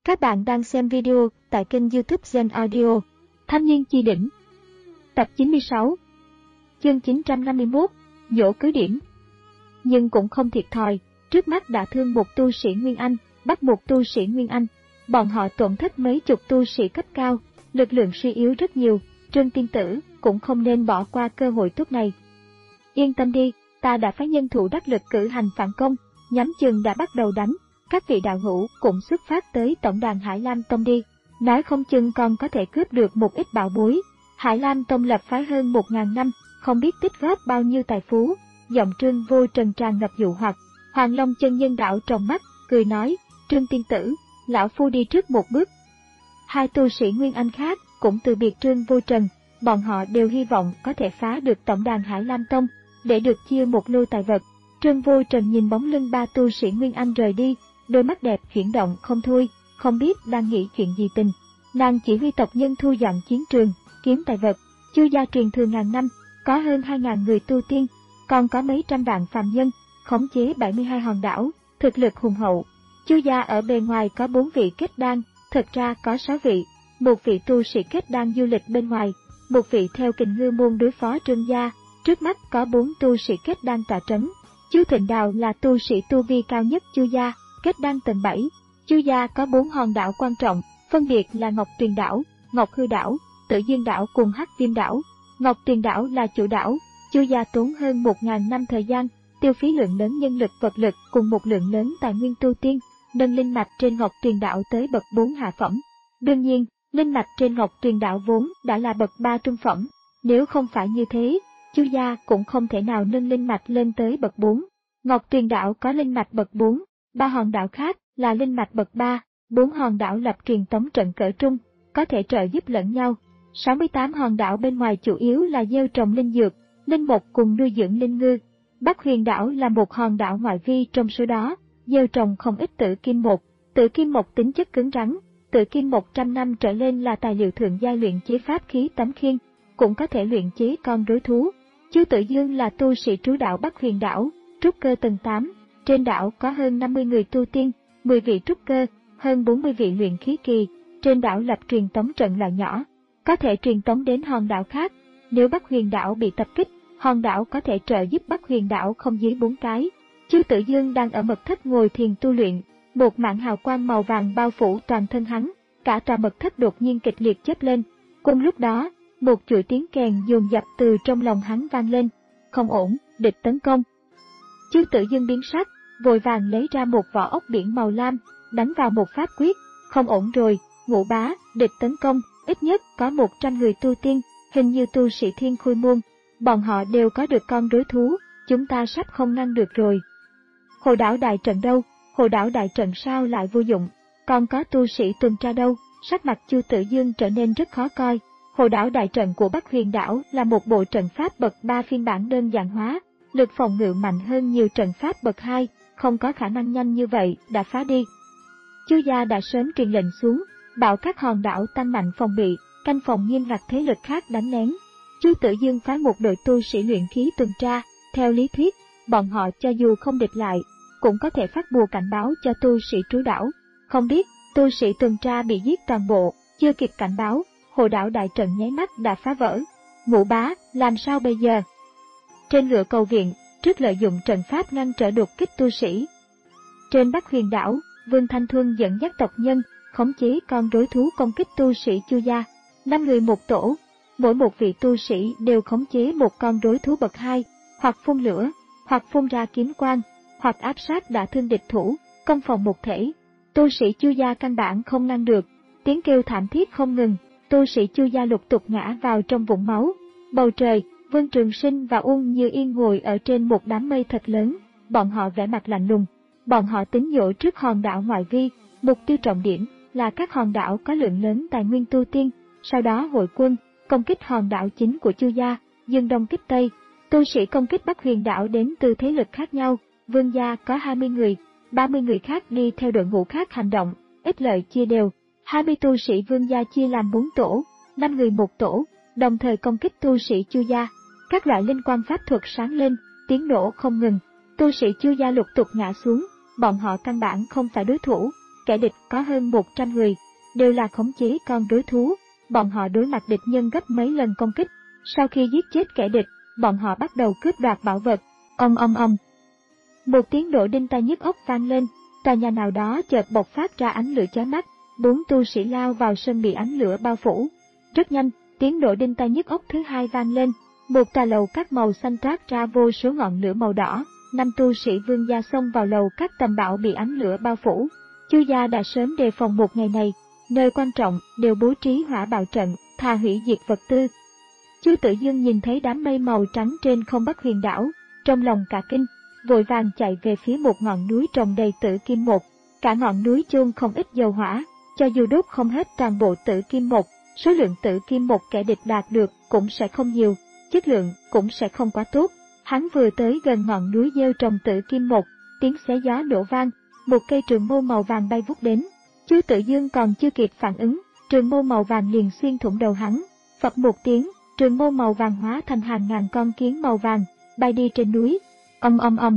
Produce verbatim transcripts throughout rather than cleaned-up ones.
Các bạn đang xem video tại kênh YouTube Gen Audio. Thanh niên chi đỉnh. Tập chín mươi sáu. Chương chín trăm năm mươi mốt. Dỗ cứ điểm. Nhưng cũng không thiệt thòi, trước mắt đã thương một tu sĩ Nguyên Anh, bắt một tu sĩ Nguyên Anh. Bọn họ tổn thất mấy chục tu sĩ cấp cao, lực lượng suy yếu rất nhiều, Trương Tiên Tử cũng không nên bỏ qua cơ hội tốt này. Yên tâm đi, ta đã phái nhân thủ đắc lực cử hành phản công, nhắm chừng đã bắt đầu đánh. Các vị đạo hữu cũng xuất phát tới tổng đàn Hải Lam Tông đi, nói không chừng còn có thể cướp được một ít bảo bối. Hải Lam Tông lập phái hơn một ngàn năm, không biết tích góp bao nhiêu tài phú. Giọng Trương Vô Trần tràn ngập dụ hoặc. Hoàng Long chân nhân đảo trong mắt, cười nói, Trương Tiên Tử, lão phu đi trước một bước. Hai tu sĩ Nguyên Anh khác cũng từ biệt Trương Vô Trần, bọn họ đều hy vọng có thể phá được tổng đàn Hải Lam Tông, để được chia một lô tài vật. Trương Vô Trần nhìn bóng lưng ba tu sĩ Nguyên Anh rời đi, đôi mắt đẹp chuyển động không thôi, không biết đang nghĩ chuyện gì tình. Nàng chỉ huy tộc nhân thu dọn chiến trường, kiếm tài vật. Chu gia truyền thừa ngàn năm, có hơn hai ngàn người tu tiên, còn có mấy trăm vạn phàm nhân, khống chế bảy mươi hai hòn đảo, thực lực hùng hậu. Chu gia ở bề ngoài có bốn vị kết đan, thật ra có sáu vị, một vị tu sĩ kết đan du lịch bên ngoài, một vị theo Kình Ngư môn đối phó Trương gia, trước mắt có bốn tu sĩ kết đan tọa trấn. Chu Thịnh Đào là tu sĩ tu vi cao nhất Chu gia, kết đan tầng bảy. Chu gia có bốn hòn đảo quan trọng, phân biệt là Ngọc Tuyền đảo, Ngọc Hư đảo, Tử Dương đảo cùng Hắc Viêm đảo. Ngọc Tuyền đảo là chủ đảo, Chu gia tốn hơn một ngàn năm thời gian, tiêu phí lượng lớn nhân lực vật lực cùng một lượng lớn tài nguyên tu tiên, nâng linh mạch trên Ngọc Tuyền đảo tới bậc bốn hạ phẩm. Đương nhiên, linh mạch trên Ngọc Tuyền đảo vốn đã là bậc ba trung phẩm, nếu không phải như thế, Chu gia cũng không thể nào nâng linh mạch lên tới bậc bốn. Ngọc Tuyền đảo có linh mạch bậc bốn, ba hòn đảo khác là linh mạch bậc ba, bốn hòn đảo lập truyền tống trận cỡ trung, có thể trợ giúp lẫn nhau. sáu mươi tám hòn đảo bên ngoài chủ yếu là gieo trồng linh dược, linh mục cùng nuôi dưỡng linh ngư. Bắc Huyền đảo là một hòn đảo ngoại vi trong số đó, gieo trồng không ít tử kim mộc. Tử kim mộc tính chất cứng rắn, tử kim một trăm năm trở lên là tài liệu thượng giai luyện chế pháp khí tấm khiên, cũng có thể luyện chế con rối thú. Chu Tử Dương là tu sĩ trú đảo Bắc Huyền đảo, trúc cơ tầng tám. Trên đảo có hơn năm mươi người tu tiên, mười vị trúc cơ, hơn bốn mươi vị luyện khí kỳ. Trên đảo lập truyền tống trận loại nhỏ, có thể truyền tống đến hòn đảo khác. Nếu Bắc Huyền đảo bị tập kích, hòn đảo có thể trợ giúp Bắc Huyền đảo không dưới bốn cái. Chu Tử Dương đang ở mật thất ngồi thiền tu luyện, một mảng hào quang màu vàng bao phủ toàn thân hắn, cả tòa mật thất đột nhiên kịch liệt chớp lên. Cùng lúc đó, một chuỗi tiếng kèn dồn dập từ trong lòng hắn vang lên. Không ổn, địch tấn công. Chu Tử Dương biến sắc, vội vàng lấy ra một vỏ ốc biển màu lam, đánh vào một pháp quyết. Không ổn rồi, Ngũ bá, địch tấn công, ít nhất có một trăm người tu tiên, hình như tu sĩ Thiên Khôi môn. Bọn họ đều có được con rối thú, chúng ta sắp không ngăn được rồi. Hồ đảo đại trận đâu? Hồ đảo đại trận sao lại vô dụng? Còn có tu sĩ tuần tra đâu? Sắc mặt Chu Tử Dương trở nên rất khó coi. Hồ đảo đại trận của Bắc Huyền đảo là một bộ trận pháp bậc ba phiên bản đơn giản hóa, lực phòng ngự mạnh hơn nhiều trận pháp bậc hai, không có khả năng nhanh như vậy đã phá đi. Chu gia đã sớm truyền lệnh xuống, bảo các hòn đảo tăng mạnh phòng bị, canh phòng nghiêm ngặt thế lực khác đánh lén. Chu Tử Dương phái một đội tu sĩ luyện khí tuần tra, theo lý thuyết, bọn họ cho dù không địch lại, cũng có thể phát bùa cảnh báo cho tu sĩ trú đảo. Không biết, tu sĩ tuần tra bị giết toàn bộ, chưa kịp cảnh báo, hồ đảo đại trận nháy mắt đã phá vỡ. Ngũ bá, làm sao bây giờ? Trên ngựa cầu viện, trước lợi dụng trận pháp ngăn trở đột kích tu sĩ. Trên Bắc Huyền đảo, Vương Thanh Thuân dẫn dắt tộc nhân, khống chế con rối thú công kích tu sĩ Chu gia. Năm người một tổ, mỗi một vị tu sĩ đều khống chế một con rối thú bậc hai, hoặc phun lửa, hoặc phun ra kiếm quang, hoặc áp sát đả thương địch thủ, công phòng một thể. Tu sĩ Chu gia căn bản không ngăn được, tiếng kêu thảm thiết không ngừng, tu sĩ Chu gia lục tục ngã vào trong vũng máu. Bầu trời, Vương Trường Sinh và Uông Như Yên ngồi ở trên một đám mây thật lớn, bọn họ vẻ mặt lạnh lùng. Bọn họ tính dỗ trước hòn đảo ngoại vi, mục tiêu trọng điểm là các hòn đảo có lượng lớn tài nguyên tu tiên, sau đó hội quân, công kích hòn đảo chính của Chu gia, dương đông kích tây. Tu sĩ công kích Bắc Huyền đảo đến từ thế lực khác nhau, Vương gia có hai mươi người, ba mươi người khác đi theo đội ngũ khác hành động, ích lợi chia đều. hai mươi tu sĩ Vương gia chia làm bốn tổ, năm người một tổ, đồng thời công kích tu sĩ Chu gia. Các loại linh quang pháp thuật sáng lên, tiếng nổ không ngừng, tu sĩ Chu gia lục tục ngã xuống, bọn họ căn bản không phải đối thủ. kẻ địch có hơn một trăm người, đều là khống chế con rối thú. Bọn họ đối mặt địch nhân gấp mấy lần công kích. Sau khi giết chết kẻ địch, bọn họ bắt đầu cướp đoạt bảo vật. Ong ong ong. Một tiếng nổ đinh tai nhức óc vang lên, tòa nhà nào đó chợt bộc phát ra ánh lửa chói mắt, bốn tu sĩ lao vào sân bị ánh lửa bao phủ. Rất nhanh, tiếng nổ đinh tai nhức óc thứ hai vang lên, một tòa lầu các màu xanh toát ra vô số ngọn lửa màu đỏ. Năm tu sĩ Vương gia xông vào lầu các tầm bảo bị ánh lửa bao phủ. Chu gia đã sớm đề phòng một ngày này, nơi quan trọng đều bố trí hỏa bạo trận, thà hủy diệt vật tư. Chu Tự Dương nhìn thấy đám mây màu trắng trên không Bắc Huyền đảo, trong lòng cả kinh, vội vàng chạy về phía một ngọn núi trồng đầy tử kim một. Cả ngọn núi chôn không ít dầu hỏa, cho dù đốt không hết toàn bộ tử kim một, số lượng tử kim một kẻ địch đạt được cũng sẽ không nhiều, chất lượng cũng sẽ không quá tốt. Hắn vừa tới gần ngọn núi gieo trồng tử kim một, tiếng xé gió nổ vang, một cây trường mâu màu vàng bay vút đến. Chu Tự Dương còn chưa kịp phản ứng, trường mâu màu vàng liền xuyên thủng đầu hắn. Phập một tiếng, trường mâu màu vàng hóa thành hàng ngàn con kiến màu vàng, bay đi trên núi. Ong ong ong.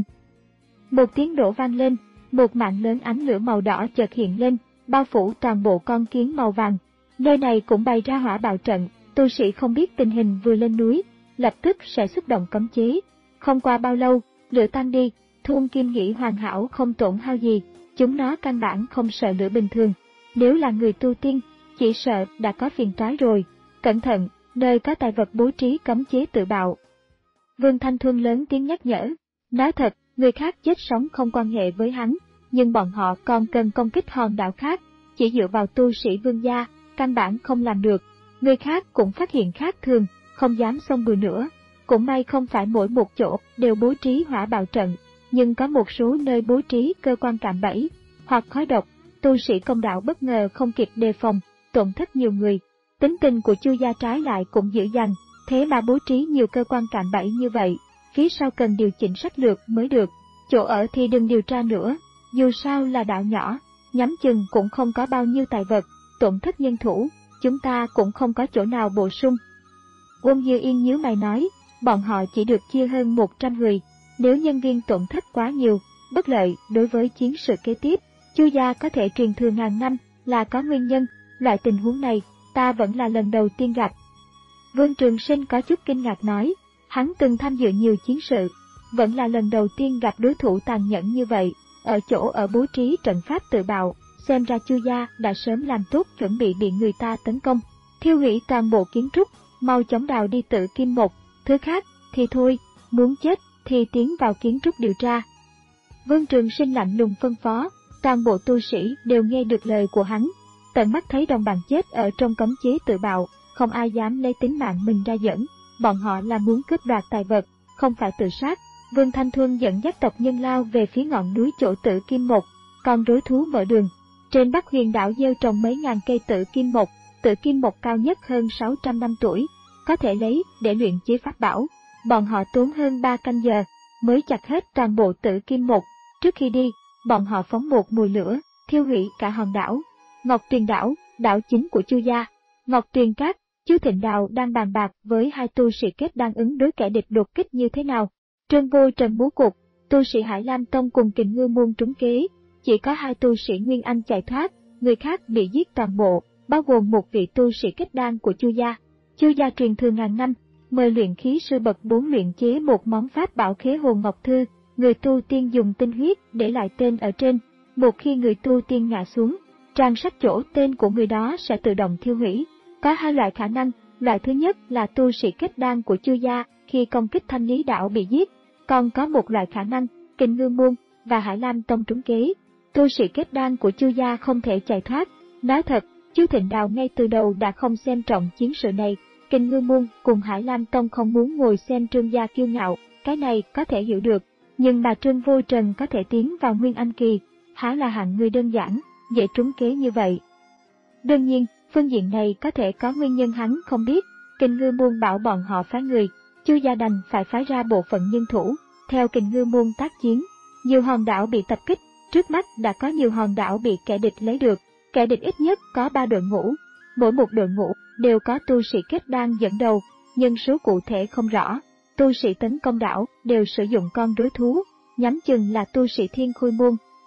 Một tiếng nổ vang lên, một mảng lớn ánh lửa màu đỏ chợt hiện lên, bao phủ toàn bộ con kiến màu vàng. Nơi này cũng bày ra hỏa bạo trận, tu sĩ không biết tình hình vừa lên núi, lập tức sẽ xúc động cấm chế. Không qua bao lâu, lửa tan đi, thun kim nghĩ hoàn hảo không tổn hao gì, chúng nó căn bản không sợ lửa bình thường. Nếu là người tu tiên, chỉ sợ đã có phiền toái rồi. Cẩn thận, nơi có tài vật bố trí cấm chế tự bạo. Vương Thanh Thuân lớn tiếng nhắc nhở. Nói thật, người khác chết sống không quan hệ với hắn, nhưng bọn họ còn cần công kích hòn đảo khác, chỉ dựa vào tu sĩ Vương gia, căn bản không làm được. Người khác cũng phát hiện khác thường, không dám xông bừa nữa. Cũng may không phải mỗi một chỗ đều bố trí hỏa bạo trận, nhưng có một số nơi bố trí cơ quan cạm bẫy, hoặc khói độc, tu sĩ Công đạo bất ngờ không kịp đề phòng, tổn thất nhiều người. Tính tình của Chu gia trái lại cũng dữ dằn, thế mà bố trí nhiều cơ quan cạm bẫy như vậy, phía sau cần điều chỉnh sách lược mới được. Chỗ ở thì đừng điều tra nữa, dù sao là đảo nhỏ, nhắm chừng cũng không có bao nhiêu tài vật, tổn thất nhân thủ, chúng ta cũng không có chỗ nào bổ sung. Uông Dư Yên nhíu mày nói, bọn họ chỉ được chia hơn một trăm người, nếu nhân viên tổn thất quá nhiều, bất lợi đối với chiến sự kế tiếp. Chu gia có thể truyền thừa ngàn năm là có nguyên nhân, loại tình huống này ta vẫn là lần đầu tiên gặp. Vương Trường Sinh có chút kinh ngạc nói, hắn từng tham dự nhiều chiến sự, vẫn là lần đầu tiên gặp đối thủ tàn nhẫn như vậy. Ở chỗ ở bố trí trận pháp tự bạo, xem ra Chu gia đã sớm làm tốt chuẩn bị bị người ta tấn công, thiêu hủy toàn bộ kiến trúc, mau chóng đào đi Tử Kim một, thứ khác thì thôi, muốn chết thì tiến vào kiến trúc điều tra. Vương Trường Sinh lạnh lùng phân phó, toàn bộ tu sĩ đều nghe được lời của hắn, tận mắt thấy đồng bạn chết ở trong cấm chế tự bạo, không ai dám lấy tính mạng mình ra giỡn, bọn họ là muốn cướp đoạt tài vật, không phải tự sát. Vương Thanh Thuân dẫn dắt tộc nhân lao về phía ngọn núi chỗ Tử Kim một, còn rối thú mở đường. Trên Bắc Huyền đảo gieo trồng mấy ngàn cây Tử Kim một, Tử Kim một cao nhất hơn sáu trăm năm tuổi, có thể lấy để luyện chế pháp bảo. Bọn họ tốn hơn ba canh giờ mới chặt hết toàn bộ Tử Kim một. Trước khi đi, bọn họ phóng một mùi lửa, thiêu hủy cả hòn đảo. Ngọc Tuyền đảo, đảo chính của Chu gia. Ngọc Tuyền Cát, Chu Thịnh Đạo đang bàn bạc với hai tu sĩ kết đang ứng đối kẻ địch đột kích như thế nào. Trân Vô Trần bố cục, tu sĩ Hải Lam Tông cùng Kình Ngư Môn trúng kế, chỉ có hai tu sĩ Nguyên Anh chạy thoát, người khác bị giết toàn bộ, bao gồm một vị tu sĩ kết đan của Chu gia. Chu gia truyền thừa ngàn năm, mời luyện khí sư bậc bốn luyện chế một món pháp bảo Khế Hồn Ngọc Thư, người tu tiên dùng tinh huyết để lại tên ở trên, một khi người tu tiên ngã xuống, trang sách chỗ tên của người đó sẽ tự động thiêu hủy. Có hai loại khả năng, loại thứ nhất là tu sĩ kết đan của Chu gia khi công kích Thanh Lý đảo bị giết, còn có một loại khả năng, Kình Ngư Môn và Hải Lam Tông trúng kế, tu sĩ kết đan của Chu gia không thể chạy thoát. Nói thật, Chu Thịnh Đạo ngay từ đầu đã không xem trọng chiến sự này, Kình Ngư Môn cùng Hải Lam Tông không muốn ngồi xem Trương gia kiêu ngạo, cái này có thể hiểu được, nhưng mà Trương Vô Trần có thể tiến vào Nguyên Anh kỳ, há là hạng người đơn giản, dễ trúng kế như vậy. Đương nhiên, phương diện này có thể có nguyên nhân hắn không biết. Kình Ngư Môn bảo bọn họ phái người, Chu gia đành phải phái ra bộ phận nhân thủ, theo Kình Ngư Môn tác chiến. Nhiều hòn đảo bị tập kích, trước mắt đã có nhiều hòn đảo bị kẻ địch lấy được, kẻ địch ít nhất có ba đội ngũ, mỗi một đội ngũ đều có tu sĩ kết đan dẫn đầu, nhân số cụ thể không rõ. Tu sĩ tấn công đảo đều sử dụng con rối thú, nhắm chừng là tu sĩ Thiên Khôi Môn,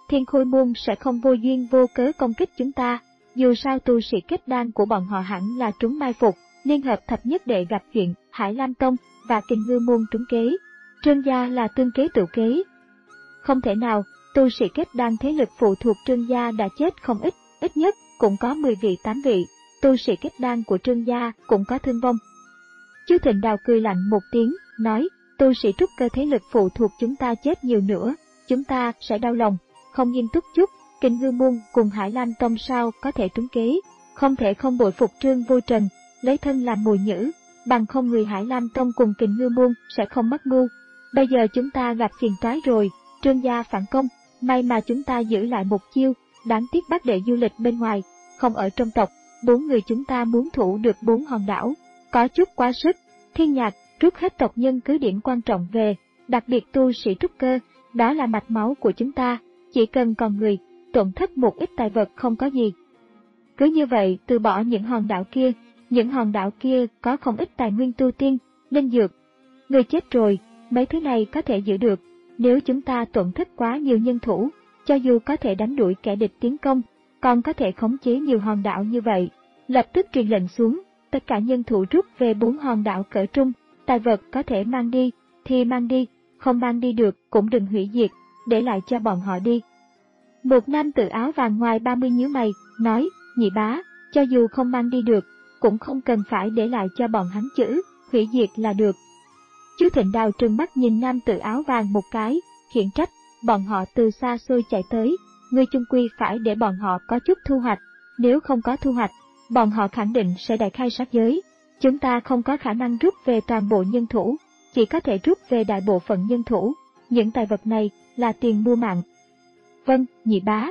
Thiên Khôi Môn sẽ không vô duyên vô cớ công kích chúng ta. Dù sao tu sĩ kết đan của bọn họ hẳn là trúng mai phục, liên hợp thập nhất đệ gặp chuyện, Hải Lam Tông và Kình Ngư Môn trúng kế. Trương gia là tương kế tự kế. Không thể nào, tu sĩ kết đan thế lực phụ thuộc Trương gia đã chết không ít, ít nhất cũng có mười vị tám vị, tu sĩ kết đan của Trương gia cũng có thương vong. Chu Thịnh Đào cười lạnh một tiếng, nói, tu sĩ trúc cơ thế lực phụ thuộc chúng ta chết nhiều nữa, chúng ta sẽ đau lòng, không nghiêm túc chút. Kình Ngư Môn cùng Hải Lam Tông sao có thể trúng kế, không thể không bội phục Trương Vô Trần, lấy thân làm mồi nhử, bằng không người Hải Lam Tông cùng Kình Ngư Môn sẽ không mắc mưu. Bây giờ chúng ta gặp phiền toái rồi, Trương gia phản công, may mà chúng ta giữ lại một chiêu, đáng tiếc bác đệ du lịch bên ngoài, không ở trong tộc, bốn người chúng ta muốn thủ được bốn hòn đảo, có chút quá sức. Thiên Nhạc rút hết tộc nhân cứ điểm quan trọng về, đặc biệt tu sĩ trúc cơ, đó là mạch máu của chúng ta, chỉ cần còn người, tổn thất một ít tài vật không có gì. Cứ như vậy từ bỏ những hòn đảo kia, những hòn đảo kia có không ít tài nguyên tu tiên, linh dược. Người chết rồi, mấy thứ này có thể giữ được, nếu chúng ta tổn thất quá nhiều nhân thủ, cho dù có thể đánh đuổi kẻ địch tiến công, còn có thể khống chế nhiều hòn đảo như vậy. Lập tức truyền lệnh xuống, tất cả nhân thủ rút về bốn hòn đảo cỡ trung, tài vật có thể mang đi, thì mang đi, không mang đi được cũng đừng hủy diệt, để lại cho bọn họ đi. Một nam tử áo vàng ngoài ba mươi nhíu mày, nói, nhị bá, cho dù không mang đi được, cũng không cần phải để lại cho bọn hắn chữ, hủy diệt là được. Chu Thịnh Đào trừng mắt nhìn nam tử áo vàng một cái, khiển trách, bọn họ từ xa xôi chạy tới, ngươi chung quy phải để bọn họ có chút thu hoạch, nếu không có thu hoạch, bọn họ khẳng định sẽ đại khai sát giới. Chúng ta không có khả năng rút về toàn bộ nhân thủ, chỉ có thể rút về đại bộ phận nhân thủ, những tài vật này là tiền mua mạng. Vâng, nhị bá.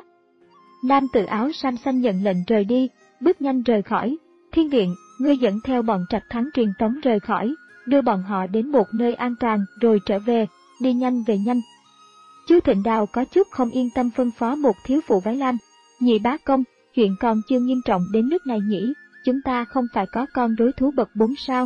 Nam tử áo sam xanh nhận lệnh rời đi, bước nhanh rời khỏi. Thiên Viện, ngươi dẫn theo bọn Trạch Thắng truyền tống rời khỏi, đưa bọn họ đến một nơi an toàn rồi trở về, đi nhanh về nhanh. Chu Thịnh Đào có chút không yên tâm phân phó một thiếu phụ váy lam, nhị bá công, chuyện còn chưa nghiêm trọng đến nước này nhỉ, chúng ta không phải có con đối thú bậc bốn sao?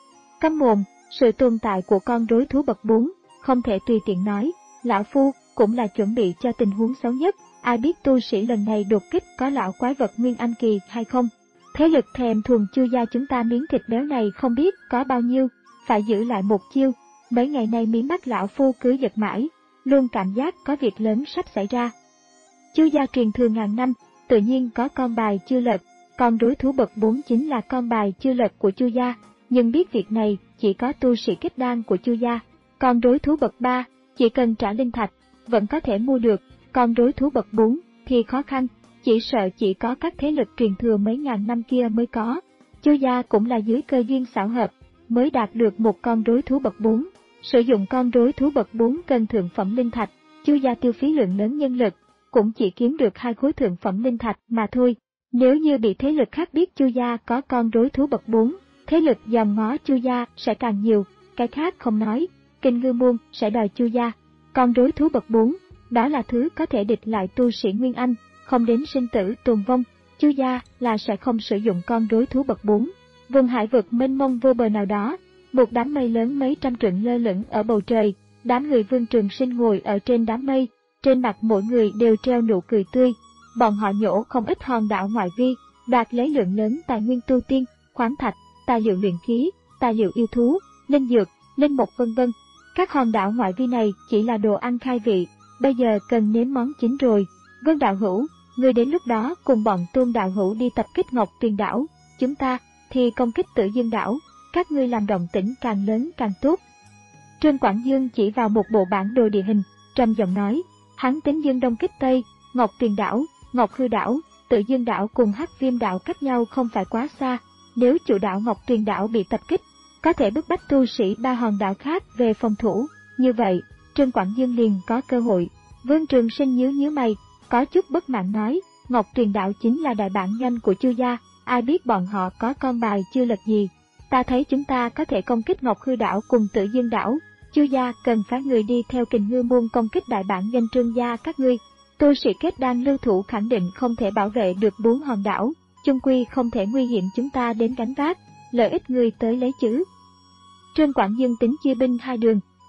Câm mồm, sự tồn tại của con đối thú bậc bốn, không thể tùy tiện nói, lão phu cũng là chuẩn bị cho tình huống xấu nhất, ai biết tu sĩ lần này đột kích có lão quái vật Nguyên Anh Kỳ hay không. Thế lực thèm thuồng Chu gia chúng ta miếng thịt béo này không biết có bao nhiêu, phải giữ lại một chiêu. Mấy ngày nay mí mắt lão phu cứ giật mãi, luôn cảm giác có việc lớn sắp xảy ra. Chu gia truyền thừa ngàn năm, tự nhiên có con bài chưa lật, con đối thú bậc bốn chính là con bài chưa lật của Chu gia, nhưng biết việc này chỉ có tu sĩ kết đan của Chu gia. Con đối thú bậc ba, chỉ cần trả linh thạch, vẫn có thể mua được, con đối thú bậc bốn thì khó khăn, chỉ sợ chỉ có các thế lực truyền thừa mấy ngàn năm kia mới có. Chu gia cũng là dưới cơ duyên xảo hợp, mới đạt được một con đối thú bậc bốn. Sử dụng con đối thú bậc bốn cần thượng phẩm linh thạch, Chu gia tiêu phí lượng lớn nhân lực, cũng chỉ kiếm được hai khối thượng phẩm linh thạch mà thôi. Nếu như bị thế lực khác biết Chu gia có con đối thú bậc bốn, thế lực dòm ngó Chu gia sẽ càng nhiều, cái khác không nói, Kình Ngư Môn sẽ đòi Chu gia. Con đối thú bậc bốn, đó là thứ có thể địch lại tu sĩ Nguyên Anh, không đến sinh tử tồn vong, Chu gia là sẽ không sử dụng con đối thú bậc bốn. Vùng hải vực mênh mông vô bờ nào đó, một đám mây lớn mấy trăm trượng lơ lửng ở bầu trời, đám người Vương Trường Sinh ngồi ở trên đám mây, trên mặt mỗi người đều treo nụ cười tươi. Bọn họ nhổ không ít hòn đảo ngoại vi, đoạt lấy lượng lớn tài nguyên tu tiên, khoáng thạch, tài liệu luyện khí, tài liệu yêu thú, linh dược, linh mục vân vân. Các hòn đảo ngoại vi này chỉ là đồ ăn khai vị, bây giờ cần nếm món chính rồi. Vân đạo hữu, người đến lúc đó cùng bọn Tôn đạo hữu đi tập kích Ngọc Tuyền đảo, chúng ta thì công kích Tử Dương đảo, các ngươi làm động tĩnh càng lớn càng tốt. Trương Quảng Dương chỉ vào một bộ bản đồ địa hình, trầm giọng nói, hắn tính Dương Đông kích Tây, Ngọc Tuyền đảo, Ngọc Hư đảo, Tử Dương đảo cùng Hắc Viêm đảo cách nhau không phải quá xa, nếu chủ đảo Ngọc Tuyền đảo bị tập kích, có thể bức bách tu sĩ ba hòn đảo khác về phòng thủ, như vậy, Trương Quảng Dương liền có cơ hội. Vương Trường Sinh nhíu nhíu mày, có chút bất mãn nói, Ngọc Tuyền đảo chính là đại bản doanh của Chu gia, ai biết bọn họ có con bài chưa lật gì. Ta thấy chúng ta có thể công kích Ngọc Hư đảo cùng Tử Dương đảo, Chu gia cần phái người đi theo Kình Ngư Môn công kích đại bản doanh Trương gia các ngươi. Tu sĩ kết đan lưu thủ khẳng định không thể bảo vệ được bốn hòn đảo, chung quy không thể nguy hiểm chúng ta đến gánh vác, lợi ích người tới lấy chứ. Trương Quảng Dương tính chia binh hai đường,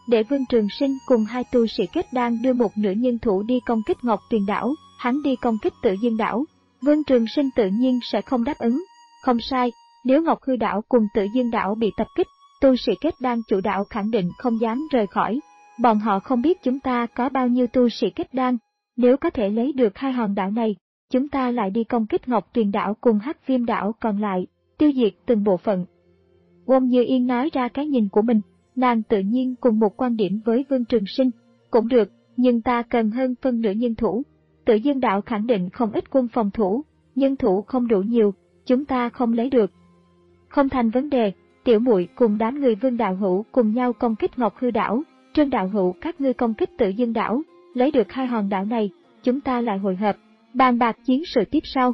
để Vương Trường Sinh cùng hai tu sĩ kết đan đưa một nửa nhân thủ đi công kích Ngọc Tuyền đảo, hắn đi công kích Tự Dương đảo. Vương Trường Sinh tự nhiên sẽ không đáp ứng. Không sai, nếu Ngọc Hư đảo cùng Tự Dương đảo bị tập kích, tu sĩ kết đan chủ đạo khẳng định không dám rời khỏi. Bọn họ không biết chúng ta có bao nhiêu tu sĩ kết đan, nếu có thể lấy được hai hòn đảo này, chúng ta lại đi công kích Ngọc Tuyền đảo cùng Hắc Viêm đảo còn lại, tiêu diệt từng bộ phận. Wong Như Yên nói ra cái nhìn của mình, nàng tự nhiên cùng một quan điểm với Vương Trường Sinh. Cũng được, nhưng ta cần hơn phân nửa nhân thủ. Tự Dương đảo khẳng định không ít quân phòng thủ, nhân thủ không đủ nhiều, chúng ta không lấy được. Không thành vấn đề, tiểu muội cùng đám người Vương đạo hữu cùng nhau công kích Ngọc Hư đảo, Trương đạo hữu các ngươi công kích Tự Dương đảo, lấy được hai hòn đảo này, chúng ta lại hội hợp, bàn bạc chiến sự tiếp sau.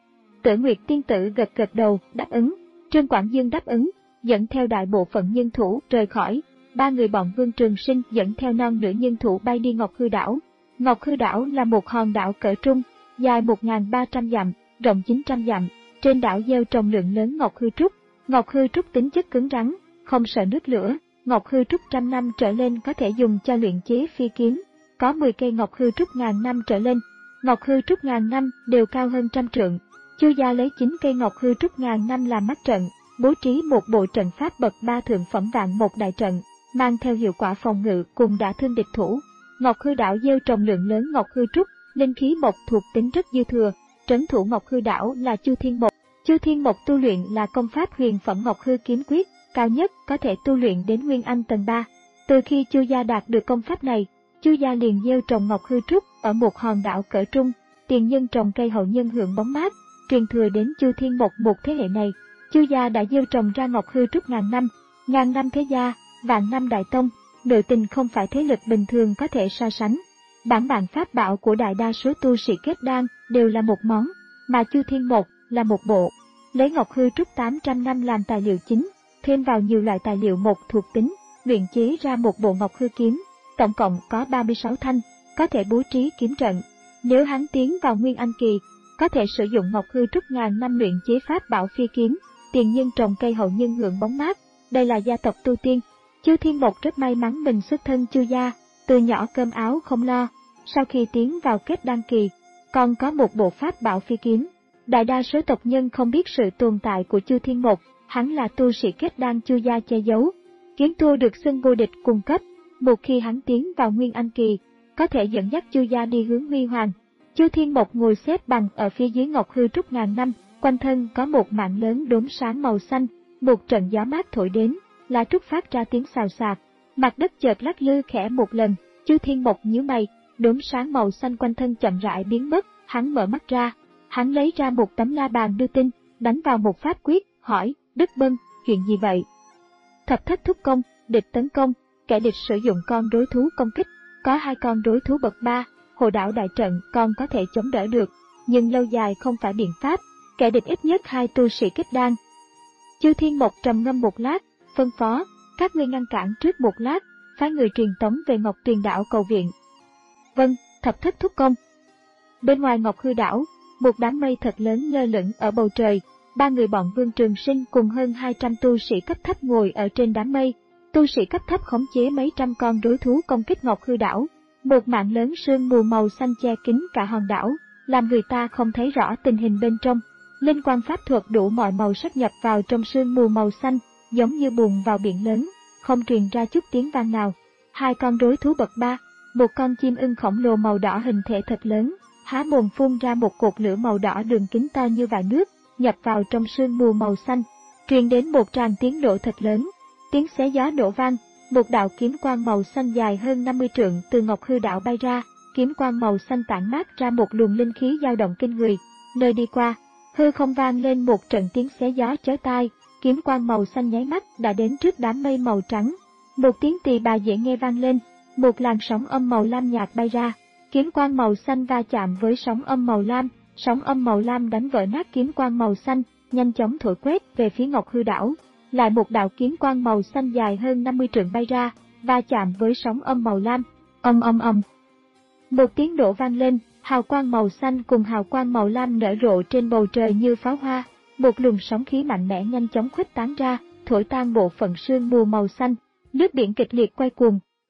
Tử Nguyệt tiên tử gật gật đầu, đáp ứng. Trương Quảng Dương đáp ứng, dẫn theo đại bộ phận nhân thủ rời khỏi. Ba người bọn Vương Trường Sinh dẫn theo non nửa nhân thủ bay đi Ngọc Hư đảo. Ngọc Hư đảo là một hòn đảo cỡ trung, dài một nghìn ba trăm dặm, rộng chín trăm dặm. Trên đảo gieo trồng lượng lớn ngọc hư trúc. Ngọc hư trúc tính chất cứng rắn, không sợ nước lửa. Ngọc hư trúc trăm năm trở lên có thể dùng cho luyện chế phi kiếm. Có mười cây ngọc hư trúc ngàn năm trở lên. Ngọc hư trúc ngàn năm đều cao hơn trăm trượng. Chu gia lấy chín cây ngọc hư trúc ngàn năm làm mắt trận, bố trí một bộ trận pháp bậc ba thượng phẩm vạn một đại trận, mang theo hiệu quả phòng ngự cùng đả thương địch thủ. Ngọc Hư đảo gieo trồng lượng lớn ngọc hư trúc, linh khí mộc thuộc tính rất dư thừa. Trấn thủ Ngọc Hư đảo là Chu Thiên Mộc. Chu Thiên Mộc tu luyện là công pháp huyền phẩm Ngọc Hư kiếm quyết, cao nhất có thể tu luyện đến Nguyên Anh tầng ba. Từ khi Chu gia đạt được công pháp này, Chu gia liền gieo trồng ngọc hư trúc ở một hòn đảo cỡ trung, tiền nhân trồng cây hậu nhân hưởng bóng mát, truyền thừa đến Chu Thiên Mộc một thế hệ này. Chu gia đã gieo trồng ra ngọc hư trúc ngàn năm, ngàn năm thế gia, vạn năm đại tông, nội tình không phải thế lực bình thường có thể so sánh. Bản bản pháp bảo của đại đa số tu sĩ kết đan đều là một món, mà Chu Thiên Mộc là một bộ. Lấy ngọc hư trúc tám trăm năm làm tài liệu chính, thêm vào nhiều loại tài liệu mộc thuộc tính, luyện chế ra một bộ ngọc hư kiếm, tổng cộng có ba mươi sáu thanh, có thể bố trí kiếm trận. Nếu hắn tiến vào Nguyên Anh kỳ, có thể sử dụng ngọc hư trúc ngàn năm luyện chế pháp bảo phi kiếm. Tiền nhân trồng cây hậu nhân hưởng bóng mát, đây là gia tộc tu tiên. Chu Thiên Mộc rất may mắn mình xuất thân Chu gia, từ nhỏ cơm áo không lo. Sau khi tiến vào kết đan kỳ, còn có một bộ pháp bảo phi kiếm. Đại đa số tộc nhân không biết sự tồn tại của Chu Thiên Mộc, hắn là tu sĩ kết đan Chu gia che giấu. Kiếm tu được xưng vô địch cung cấp, một khi hắn tiến vào Nguyên Anh kỳ, có thể dẫn dắt Chu gia đi hướng huy hoàng. Chu Thiên Mộc ngồi xếp bằng ở phía dưới ngọc hư trúc ngàn năm, quanh thân có một mảng lớn đốm sáng màu xanh, một trận gió mát thổi đến, lá trúc phát ra tiếng xào xạc, mặt đất chợt lắc lư khẽ một lần. Chu Thiên Mộc nhíu mày, đốm sáng màu xanh quanh thân chậm rãi biến mất, hắn mở mắt ra, hắn lấy ra một tấm la bàn đưa tin, đánh vào một pháp quyết, hỏi: Đức Bân, chuyện gì vậy? Thập thất thúc công, địch tấn công, kẻ địch sử dụng con đối thú công kích, có hai con đối thú bậc ba, hồ đảo đại trận còn có thể chống đỡ được, nhưng lâu dài không phải biện pháp, kẻ địch ít nhất hai tu sĩ kết đan. Chu Thiên Mộc trầm ngâm một lát, phân phó: các ngươi ngăn cản trước một lát, phái người truyền tống về Ngọc Tuyền đảo cầu viện. Vâng, thập thất thúc công. Bên ngoài Ngọc Hư đảo, một đám mây thật lớn lơ lửng ở bầu trời, ba người bọn Vương Trường Sinh cùng hơn hai trăm tu sĩ cấp thấp ngồi ở trên đám mây. Tu sĩ cấp thấp khống chế mấy trăm con đối thú công kích Ngọc Hư đảo. Một mảng lớn sương mù màu xanh che kín cả hòn đảo, làm người ta không thấy rõ tình hình bên trong. Linh quan pháp thuật đủ mọi màu sắc nhập vào trong sương mù màu xanh, giống như bùn vào biển lớn, không truyền ra chút tiếng vang nào. Hai con đối thú bậc ba, một con chim ưng khổng lồ màu đỏ hình thể thật lớn, há mồm phun ra một cột lửa màu đỏ đường kính to như vại nước, nhập vào trong sương mù màu xanh, truyền đến một tràng tiếng nổ thật lớn. Tiếng xé gió nổ vang, một đạo kiếm quang màu xanh dài hơn năm mươi trượng từ Ngọc Hư đảo bay ra, kiếm quang màu xanh tản mát ra một luồng linh khí dao động kinh người. Nơi đi qua, hư không vang lên một trận tiếng xé gió chói tai, kiếm quang màu xanh nháy mắt đã đến trước đám mây màu trắng. Một tiếng tỳ bà dễ nghe vang lên, một làn sóng âm màu lam nhạt bay ra, kiếm quang màu xanh va chạm với sóng âm màu lam, sóng âm màu lam đánh vỡ nát kiếm quang màu xanh, nhanh chóng thổi quét về phía Ngọc Hư đảo. Lại một đạo kiếm quang màu xanh dài hơn năm mươi trượng bay ra, va chạm với sóng âm màu lam, ầm ầm ầm. Một tiếng nổ vang lên, hào quang màu xanh cùng hào quang màu lam nở rộ trên bầu trời như pháo hoa, một luồng sóng khí mạnh mẽ nhanh chóng khuếch tán ra, thổi tan bộ phận sương mù màu xanh. Nước biển kịch liệt quay cuồng,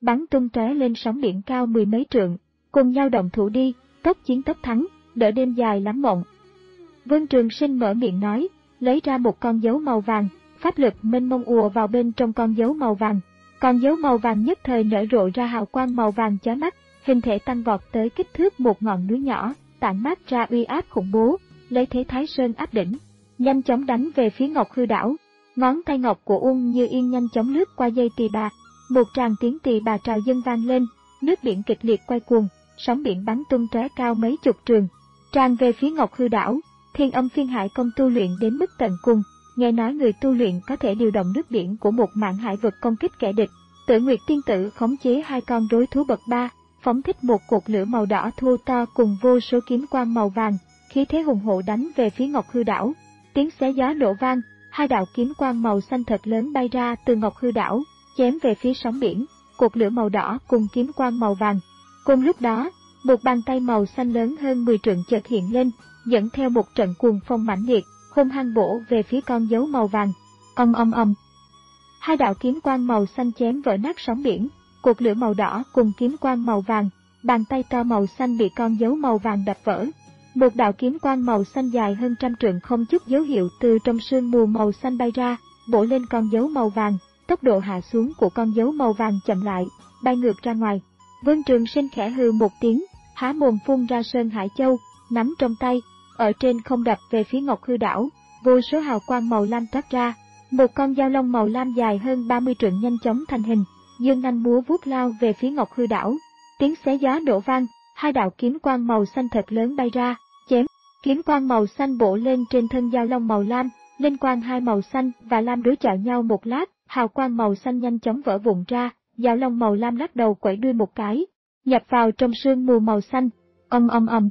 bắn tung tóe lên sóng biển cao mười mấy trượng, cùng nhau động thủ đi, tốc chiến tốc thắng, đỡ đêm dài lắm mộng. Vương Trường Sinh mở miệng nói, lấy ra một con dấu màu vàng, pháp lực mênh mông ùa vào bên trong con dấu màu vàng. Con dấu màu vàng nhất thời nở rộ ra hào quang màu vàng chói mắt, hình thể tăng vọt tới kích thước một ngọn núi nhỏ, tản mát ra uy áp khủng bố, lấy thế Thái Sơn áp đỉnh, nhanh chóng đánh về phía Ngọc Hư đảo. Ngón tay ngọc của Uông Như Yên nhanh chóng lướt qua dây tỳ bà, một tràng tiếng tỳ bà trào dâng vang lên, nước biển kịch liệt quay cuồng, sóng biển bắn tung tóe cao mấy chục trường, tràn về phía Ngọc Hư đảo. Thiên Âm Phiên Hải công tu luyện đến mức tận cùng, nghe nói người tu luyện có thể điều động nước biển của một mạn hải vực công kích kẻ địch. Tử Nguyệt Tiên Tử khống chế hai con rối thú bậc ba, phóng thích một cột lửa màu đỏ thô to cùng vô số kiếm quang màu vàng, khí thế hùng hổ đánh về phía Ngọc Hư đảo. Tiếng xé gió nổ vang, hai đạo kiếm quang màu xanh thật lớn bay ra từ Ngọc Hư đảo, chém về phía sóng biển, cột lửa màu đỏ cùng kiếm quang màu vàng. Cùng lúc đó, một bàn tay màu xanh lớn hơn mười trượng chợt hiện lên, dẫn theo một trận cuồng phong mãnh liệt, hung hăng bổ về phía con dấu màu vàng. Ầm ầm ầm. Hai đạo kiếm quang màu xanh chém vỡ nát sóng biển, cột lửa màu đỏ cùng kiếm quang màu vàng, bàn tay to màu xanh bị con dấu màu vàng đập vỡ. Một đạo kiếm quang màu xanh dài hơn trăm trượng không chút dấu hiệu từ trong sương mù màu xanh bay ra, bổ lên con dấu màu vàng, tốc độ hạ xuống của con dấu màu vàng chậm lại, bay ngược ra ngoài. Vương Trường Sinh khẽ hừ một tiếng, há mồm phun ra Sơn Hải Châu, nắm trong tay, ở trên không đập về phía Ngọc Hư đảo, vô số hào quang màu lam toát ra, một con dao long màu lam dài hơn ba mươi trượng nhanh chóng thành hình, dương nanh múa vuốt lao về phía Ngọc Hư đảo. Tiếng xé gió nổ vang, hai đạo kiếm quang màu xanh thật lớn bay ra, chém, kiếm quang màu xanh bổ lên trên thân dao long màu lam, linh quang hai màu xanh và lam đối chọi nhau một lát, hào quang màu xanh nhanh chóng vỡ vụn ra, dao long màu lam lắc đầu quẩy đuôi một cái, nhập vào trong sương mù màu xanh. Ầm ầm ầm.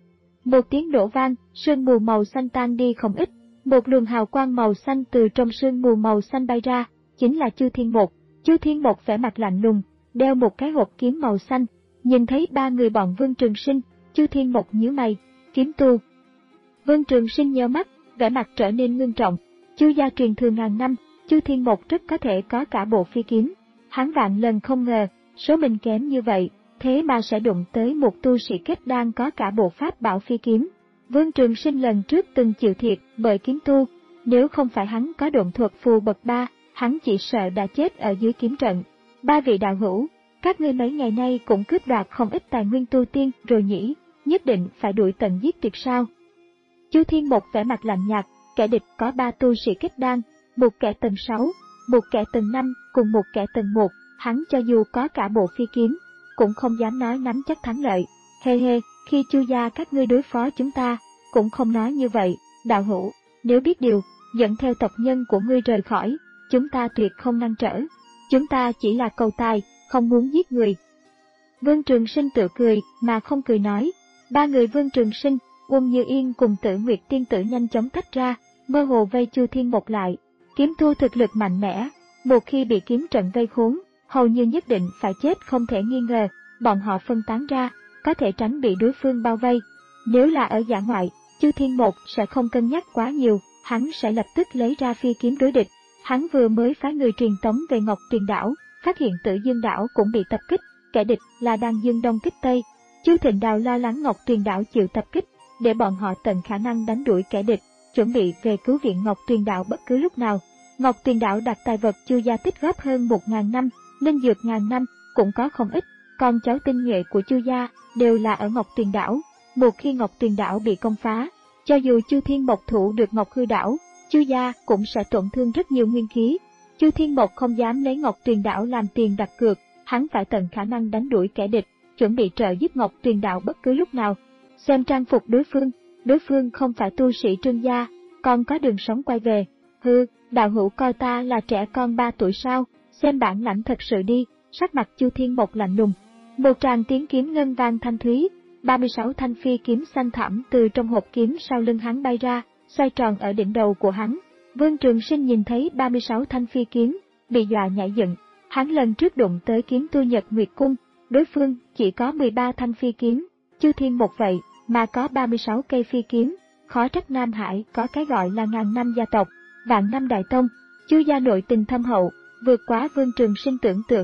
Một tiếng nổ vang, sương mù màu xanh tan đi không ít, một luồng hào quang màu xanh từ trong sương mù màu xanh bay ra, chính là Chư Thiên Một. Chư Thiên Một vẻ mặt lạnh lùng, đeo một cái hộp kiếm màu xanh, nhìn thấy ba người bọn Vương Trường Sinh, Chư Thiên Một nhíu mày, kiếm tu. Vương Trường Sinh nhớ mắt, vẻ mặt trở nên ngưng trọng. Chư gia truyền thừa ngàn năm, Chư Thiên Một rất có thể có cả bộ phi kiếm. Hắn vạn lần không ngờ, số mình kém như vậy, thế mà sẽ đụng tới một tu sĩ kết đan có cả bộ pháp bảo phi kiếm. Vương Trường Sinh lần trước từng chịu thiệt bởi kiếm tu, nếu không phải hắn có độn thuật phù bậc ba, hắn chỉ sợ đã chết ở dưới kiếm trận. Ba vị đạo hữu, các ngươi mấy ngày nay cũng cướp đoạt không ít tài nguyên tu tiên rồi nhỉ, nhất định phải đuổi tận giết tuyệt sao? Chư Thiên Một vẻ mặt lạnh nhạt, kẻ địch có ba tu sĩ kết đan, một kẻ tầng sáu, một kẻ tầng năm cùng một kẻ tầng một, hắn cho dù có cả bộ phi kiếm, cũng không dám nói nắm chắc thắng lợi. Hê hê, khi Chu gia các ngươi đối phó chúng ta, cũng không nói như vậy, đạo hữu, nếu biết điều, dẫn theo tộc nhân của ngươi rời khỏi, chúng ta tuyệt không ngăn trở. Chúng ta chỉ là cầu tài, không muốn giết người. Vương Trường Sinh tự cười, mà không cười nói. Ba người Vương Trường Sinh, Uông Như Yên cùng Tử Nguyệt Tiên Tử nhanh chóng tách ra, mơ hồ vây Chư Thiên Một lại. Kiếm tu thực lực mạnh mẽ, một khi bị kiếm trận vây khốn, hầu như nhất định phải chết không thể nghi ngờ. Bọn họ phân tán ra, có thể tránh bị đối phương bao vây. Nếu là ở dã ngoại, Chư Thiên Một sẽ không cân nhắc quá nhiều, hắn sẽ lập tức lấy ra phi kiếm đối địch. Hắn vừa mới phái người truyền tống về Ngọc Tuyền đảo, phát hiện Tử Dương đảo cũng bị tập kích, kẻ địch là Đan Dương Đông kích Tây. Chu Thịnh Đào lo lắng Ngọc Tuyền đảo chịu tập kích, để bọn họ tận khả năng đánh đuổi kẻ địch, chuẩn bị về cứu viện Ngọc Tuyền đảo bất cứ lúc nào. Ngọc Tuyền đảo đặt tài vật Chu gia tích góp hơn một ngàn năm, linh dược ngàn năm cũng có không ít, con cháu tinh nhuệ của Chu gia đều là ở Ngọc Tuyền đảo. Một khi Ngọc Tuyền đảo bị công phá, cho dù Chư Thiên Một thủ được Ngọc Hư đảo, Chu gia cũng sẽ tổn thương rất nhiều nguyên khí. Chư Thiên Một không dám lấy Ngọc Tuyền đảo làm tiền đặt cược, hắn phải tận khả năng đánh đuổi kẻ địch, chuẩn bị trợ giúp Ngọc Tuyền đảo bất cứ lúc nào. Xem trang phục đối phương, đối phương không phải tu sĩ Trương gia, còn có đường sống quay về. Hư, đạo hữu coi ta là trẻ con ba tuổi sao? Xem bản lãnh thật sự đi. Sắc mặt Chư Thiên Một lạnh lùng. Một tràng tiếng kiếm ngân vang thanh thúy, ba mươi sáu thanh phi kiếm xanh thẳm từ trong hộp kiếm sau lưng hắn bay ra, xoay tròn ở đỉnh đầu của hắn. Vương Trường Sinh nhìn thấy ba mươi sáu thanh phi kiếm, bị dọa nhảy dựng. Hắn lần trước đụng tới kiếm tu Nhật Nguyệt Cung, đối phương chỉ có mười ba thanh phi kiếm, Chư Thiên Một vậy mà có ba mươi sáu cây phi kiếm, khó trách Nam Hải có cái gọi là ngàn năm gia tộc, vạn năm đại tông. Chu gia nội tình thâm hậu, vượt quá Vương Trường Sinh tưởng tượng.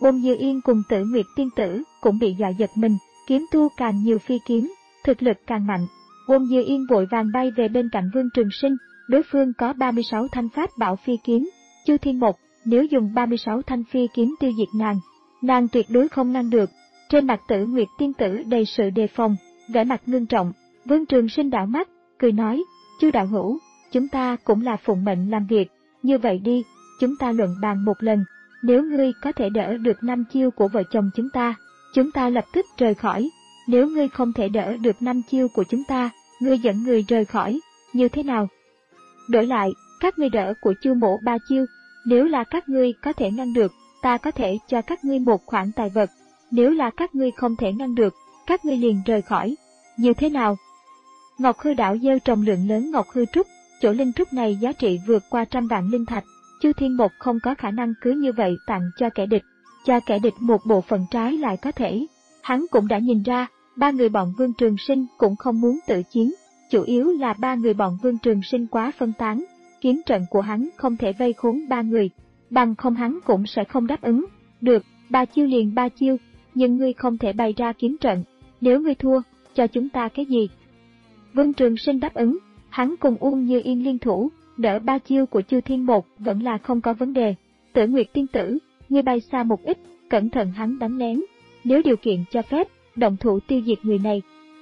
Ôn Như Yên cùng Tử Nguyệt tiên tử cũng bị dọa giật mình, kiếm tu càng nhiều phi kiếm, thực lực càng mạnh. Ôn Như Yên vội vàng bay về bên cạnh Vương Trường Sinh, đối phương có ba mươi sáu thanh pháp bảo phi kiếm. Chu Thiên Mộc, nếu dùng ba mươi sáu thanh phi kiếm tiêu diệt nàng, nàng tuyệt đối không ngăn được. Trên mặt Tử Nguyệt tiên tử đầy sự đề phòng, vẻ mặt ngưng trọng. Vương Trường Sinh đảo mắt, cười nói, Chu đạo hữu, chúng ta cũng là phụng mệnh làm việc, như vậy đi, chúng ta luận bàn một lần, nếu ngươi có thể đỡ được năm chiêu của vợ chồng chúng ta, chúng ta lập tức rời khỏi, nếu ngươi không thể đỡ được năm chiêu của chúng ta, ngươi dẫn người rời khỏi, như thế nào? Đổi lại, các ngươi đỡ của Chu mỗ ba chiêu, nếu là các ngươi có thể ngăn được, ta có thể cho các ngươi một khoản tài vật, nếu là các ngươi không thể ngăn được, các ngươi liền rời khỏi, như thế nào? Ngọc Hư đảo gieo trồng lượng lớn ngọc hư trúc, chỗ linh trúc này giá trị vượt qua trăm vạn linh thạch, Chu Thiên Mộc không có khả năng cứ như vậy tặng cho kẻ địch, cho kẻ địch một bộ phận trái lại có thể. Hắn cũng đã nhìn ra, ba người bọn Vương Trường Sinh cũng không muốn tự chiến, chủ yếu là ba người bọn Vương Trường Sinh quá phân tán, kiếm trận của hắn không thể vây khốn ba người, bằng không hắn cũng sẽ không đáp ứng. Được, ba chiêu liền ba chiêu, nhưng ngươi không thể bày ra kiếm trận, nếu ngươi thua, cho chúng ta cái gì? Vương Trường Sinh đáp ứng, hắn cùng Ôn Như Yên liên thủ, đỡ ba chiêu của Chu Thiên Mộc vẫn là không có vấn đề. Tử Nguyệt tiên tử, ngươi bay xa một ít, cẩn thận hắn đánh lén, nếu điều kiện cho phép, động thủ tiêu diệt người này.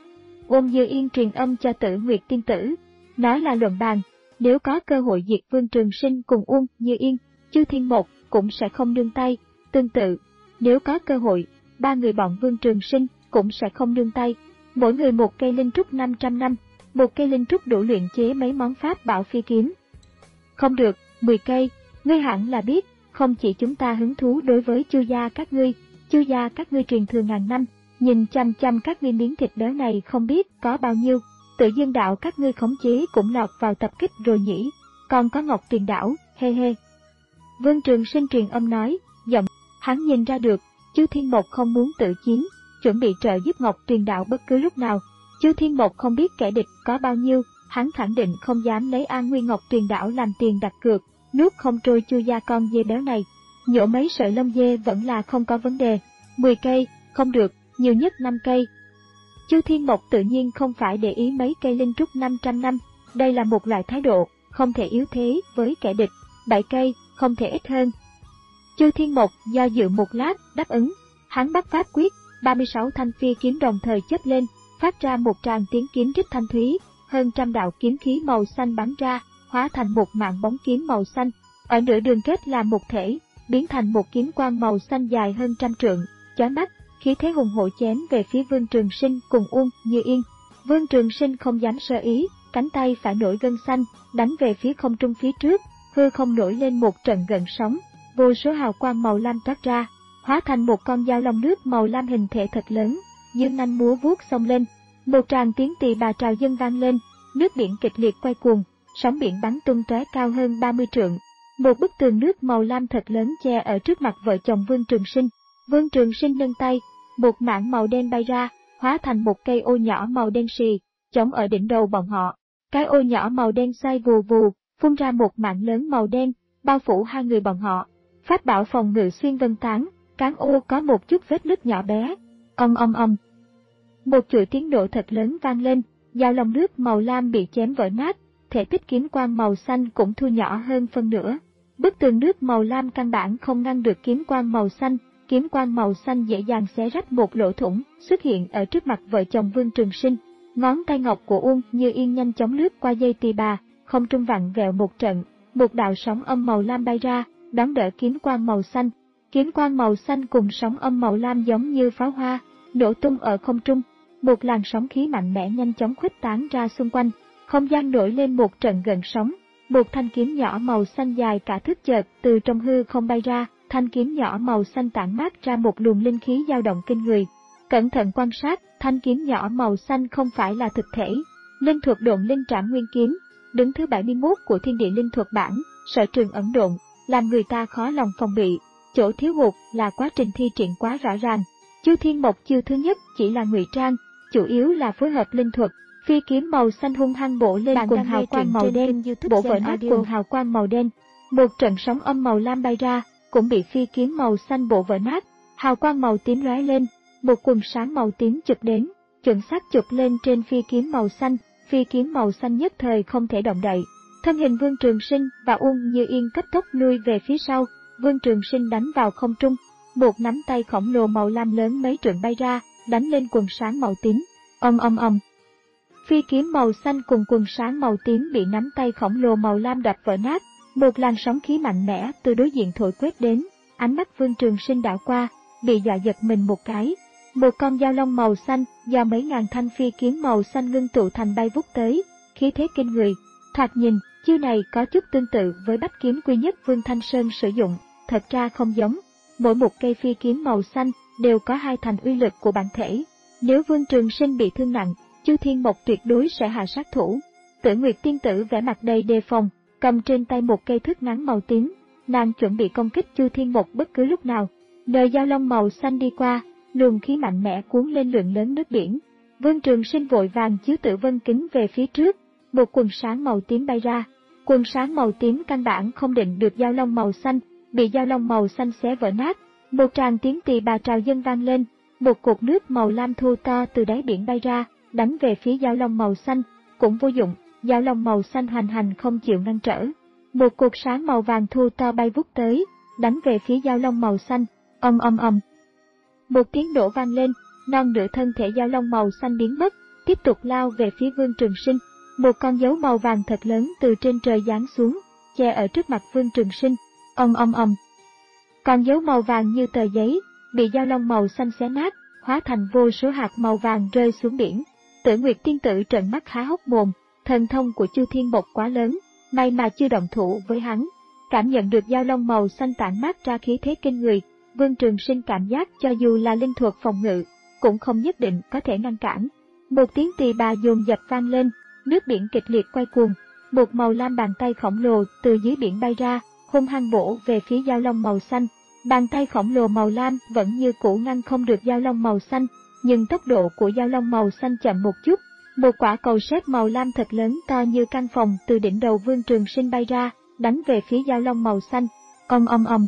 Ôn Như Yên truyền âm cho Tử Nguyệt tiên tử, nói là luận bàn, nếu có cơ hội diệt Vương Trường Sinh cùng Ôn Như Yên, Chu Thiên Mộc cũng sẽ không nương tay. Tương tự, nếu có cơ hội, ba người bọn Vương Trường Sinh cũng sẽ không nương tay. Mỗi người một cây linh trúc năm trăm năm, một cây linh trúc đủ luyện chế mấy món pháp bảo phi kiếm. Không được, mười cây, ngươi hẳn là biết, không chỉ chúng ta hứng thú đối với Chu gia các ngươi, Chu gia các ngươi truyền thừa ngàn năm, nhìn chăm chăm các ngươi miếng thịt béo này không biết có bao nhiêu, Tự Dương đạo các ngươi khống chế cũng lọt vào tập kích rồi nhỉ, còn có Ngọc Tuyền đảo, he he. Vương Trường Sinh truyền âm nói, giọng, hắn nhìn ra được, Chu Thiên Mộc không muốn tự chiến, chuẩn bị trợ giúp Ngọc Tuyền đạo bất cứ lúc nào. Chu Thiên Mộc không biết kẻ địch có bao nhiêu, hắn khẳng định không dám lấy an nguy Ngọc Tuyền đảo làm tiền đặt cược, nuốt không trôi Chu gia con dê béo này. Nhổ mấy sợi lông dê vẫn là không có vấn đề. mười cây, không được, nhiều nhất năm cây. Chu Thiên Mộc tự nhiên không phải để ý mấy cây linh trúc năm trăm năm, đây là một loại thái độ, không thể yếu thế với kẻ địch. bảy cây, không thể ít hơn. Chu Thiên Mộc do dự một lát, đáp ứng. Hắn bắt pháp quyết, ba mươi sáu thanh phi kiếm đồng thời chớp lên, phát ra một tràng tiếng kiếm rít thanh thúy, hơn trăm đạo kiếm khí màu xanh bắn ra, hóa thành một mạng bóng kiếm màu xanh, ở nửa đường kết làm một thể, biến thành một kiếm quang màu xanh dài hơn trăm trượng, chói mắt, khí thế hùng hổ chém về phía Vương Trường Sinh cùng Ôn Như Yên. Vương Trường Sinh không dám sơ ý, cánh tay phải nổi gân xanh, đánh về phía không trung phía trước, hư không nổi lên một trận gợn sóng, vô số hào quang màu lam toát ra, hóa thành một con dao long nước màu lam hình thể thật lớn, dương nanh múa vuốt xông lên, một tràng tiếng tỳ bà trào dâng vang lên, nước biển kịch liệt quay cuồng, sóng biển bắn tung tóe cao hơn ba mươi trượng. Một bức tường nước màu lam thật lớn che ở trước mặt vợ chồng Vương Trường Sinh. Vương Trường Sinh nâng tay, một mảng màu đen bay ra, hóa thành một cây ô nhỏ màu đen xì, chống ở đỉnh đầu bọn họ. Cái ô nhỏ màu đen xoay vù vù, phun ra một mảng lớn màu đen, bao phủ hai người bọn họ. Pháp bảo phòng ngự xuyên vân tán, cán ô có một chút vết nứt nhỏ bé. Ong ong ong. Một chuỗi tiếng nổ thật lớn vang lên, dao long nước màu lam bị chém vỡ nát, thể tích kiếm quang màu xanh cũng thu nhỏ hơn phân nửa. Bức tường nước màu lam căn bản không ngăn được kiếm quang màu xanh, kiếm quang màu xanh dễ dàng xé rách một lỗ thủng, xuất hiện ở trước mặt vợ chồng Vương Trường Sinh. Ngón tay ngọc của Ôn Như Yên nhanh chóng lướt qua dây tỳ bà, không trung vặn vẹo một trận, một đạo sóng âm màu lam bay ra, đón đỡ kiếm quang màu xanh. Kiếm quang màu xanh cùng sóng âm màu lam giống như pháo hoa, nổ tung ở không trung. Một làn sóng khí mạnh mẽ nhanh chóng khuếch tán ra xung quanh, không gian nổi lên một trận gợn sóng. Một thanh kiếm nhỏ màu xanh dài cả thước chợt từ trong hư không bay ra, thanh kiếm nhỏ màu xanh tản mát ra một luồng linh khí dao động kinh người. Cẩn thận quan sát, thanh kiếm nhỏ màu xanh không phải là thực thể. Linh thuật độn linh trảm nguyên kiếm, đứng thứ bảy mươi mốt của thiên địa linh thuật bản, sở trường ẩn độn, làm người ta khó lòng phòng bị. Chỗ thiếu hụt là quá trình thi triển quá rõ ràng. Chu Thiên Mộc chiêu thứ nhất chỉ là ngụy trang, chủ yếu là phối hợp linh thuật. Phi kiếm màu xanh hung hăng bổ lên quần hào quang màu đen, bổ vỡ nát quần hào quang màu đen. Một trận sóng âm màu lam bay ra, cũng bị phi kiếm màu xanh bổ vỡ nát. Hào quang màu tím lóe lên, một quần sáng màu tím chụp đến, chuẩn xác chụp lên trên phi kiếm màu xanh, phi kiếm màu xanh nhất thời không thể động đậy. Thân hình Vương Trường Sinh và Uông Như Yên cấp tốc lui về phía sau, Vương Trường Sinh đánh vào không trung, một nắm tay khổng lồ màu lam lớn mấy trượng bay ra, đánh lên quần sáng màu tím. Ầm ầm ầm. Phi kiếm màu xanh cùng quần sáng màu tím bị nắm tay khổng lồ màu lam đập vỡ nát, một làn sóng khí mạnh mẽ từ đối diện thổi quét đến, ánh mắt Vương Trường Sinh đảo qua, bị dọa giật mình một cái. Một con dao long màu xanh do mấy ngàn thanh phi kiếm màu xanh ngưng tụ thành bay vút tới, khí thế kinh người. Thoạt nhìn, chiêu này có chút tương tự với bách kiếm quy nhất Vương Thanh Sơn sử dụng, thật ra không giống. Mỗi một cây phi kiếm màu xanh đều có hai thành uy lực của bản thể. Nếu Vương Trường Sinh bị thương nặng, Chu Thiên Mộc tuyệt đối sẽ hạ sát thủ. Tử Nguyệt tiên tử vẻ mặt đầy đề phòng, cầm trên tay một cây thước ngắn màu tím, nàng chuẩn bị công kích Chu Thiên Mộc bất cứ lúc nào. Nơi dao long màu xanh đi qua, luồng khí mạnh mẽ cuốn lên lượng lớn nước biển. Vương Trường Sinh vội vàng chiếu Tử Vân kính về phía trước, một quần sáng màu tím bay ra. Quần sáng màu tím căn bản không định được dao long màu xanh, bị dao long màu xanh xé vỡ nát. Một tràng tiếng tỳ bà trào dân vang lên, một cột nước màu lam thu to từ đáy biển bay ra, đánh về phía dao long màu xanh, cũng vô dụng, dao long màu xanh hoành hành không chịu ngăn trở. Một cột sáng màu vàng thu to bay vút tới, đánh về phía dao long màu xanh. Ầm ầm ầm. Một tiếng nổ vang lên, non nửa thân thể dao long màu xanh biến mất, tiếp tục lao về phía Vương Trường Sinh. Một con dấu màu vàng thật lớn từ trên trời giáng xuống, che ở trước mặt Vương Trường Sinh. Ầm ầm ầm. Con dấu màu vàng như tờ giấy, bị dao long màu xanh xé nát, hóa thành vô số hạt màu vàng rơi xuống biển. Tử Nguyệt tiên tử trợn mắt há hốc mồm, thần thông của Chu Thiên Mộc quá lớn, may mà chưa động thủ với hắn. Cảm nhận được dao long màu xanh tản mát ra khí thế kinh người, Vương Trường Sinh cảm giác cho dù là linh thuật phòng ngự, cũng không nhất định có thể ngăn cản. Một tiếng tỳ bà dồn dập vang lên, nước biển kịch liệt quay cuồng, một màu lam bàn tay khổng lồ từ dưới biển bay ra, hung hăng bổ về phía dao long màu xanh. Bàn tay khổng lồ màu lam vẫn như cũ ngăn không được dao long màu xanh, nhưng tốc độ của dao long màu xanh chậm một chút. Một quả cầu sét màu lam thật lớn to như căn phòng từ đỉnh đầu Vương Trường Sinh bay ra, đánh về phía dao long màu xanh. Ầm ầm ầm.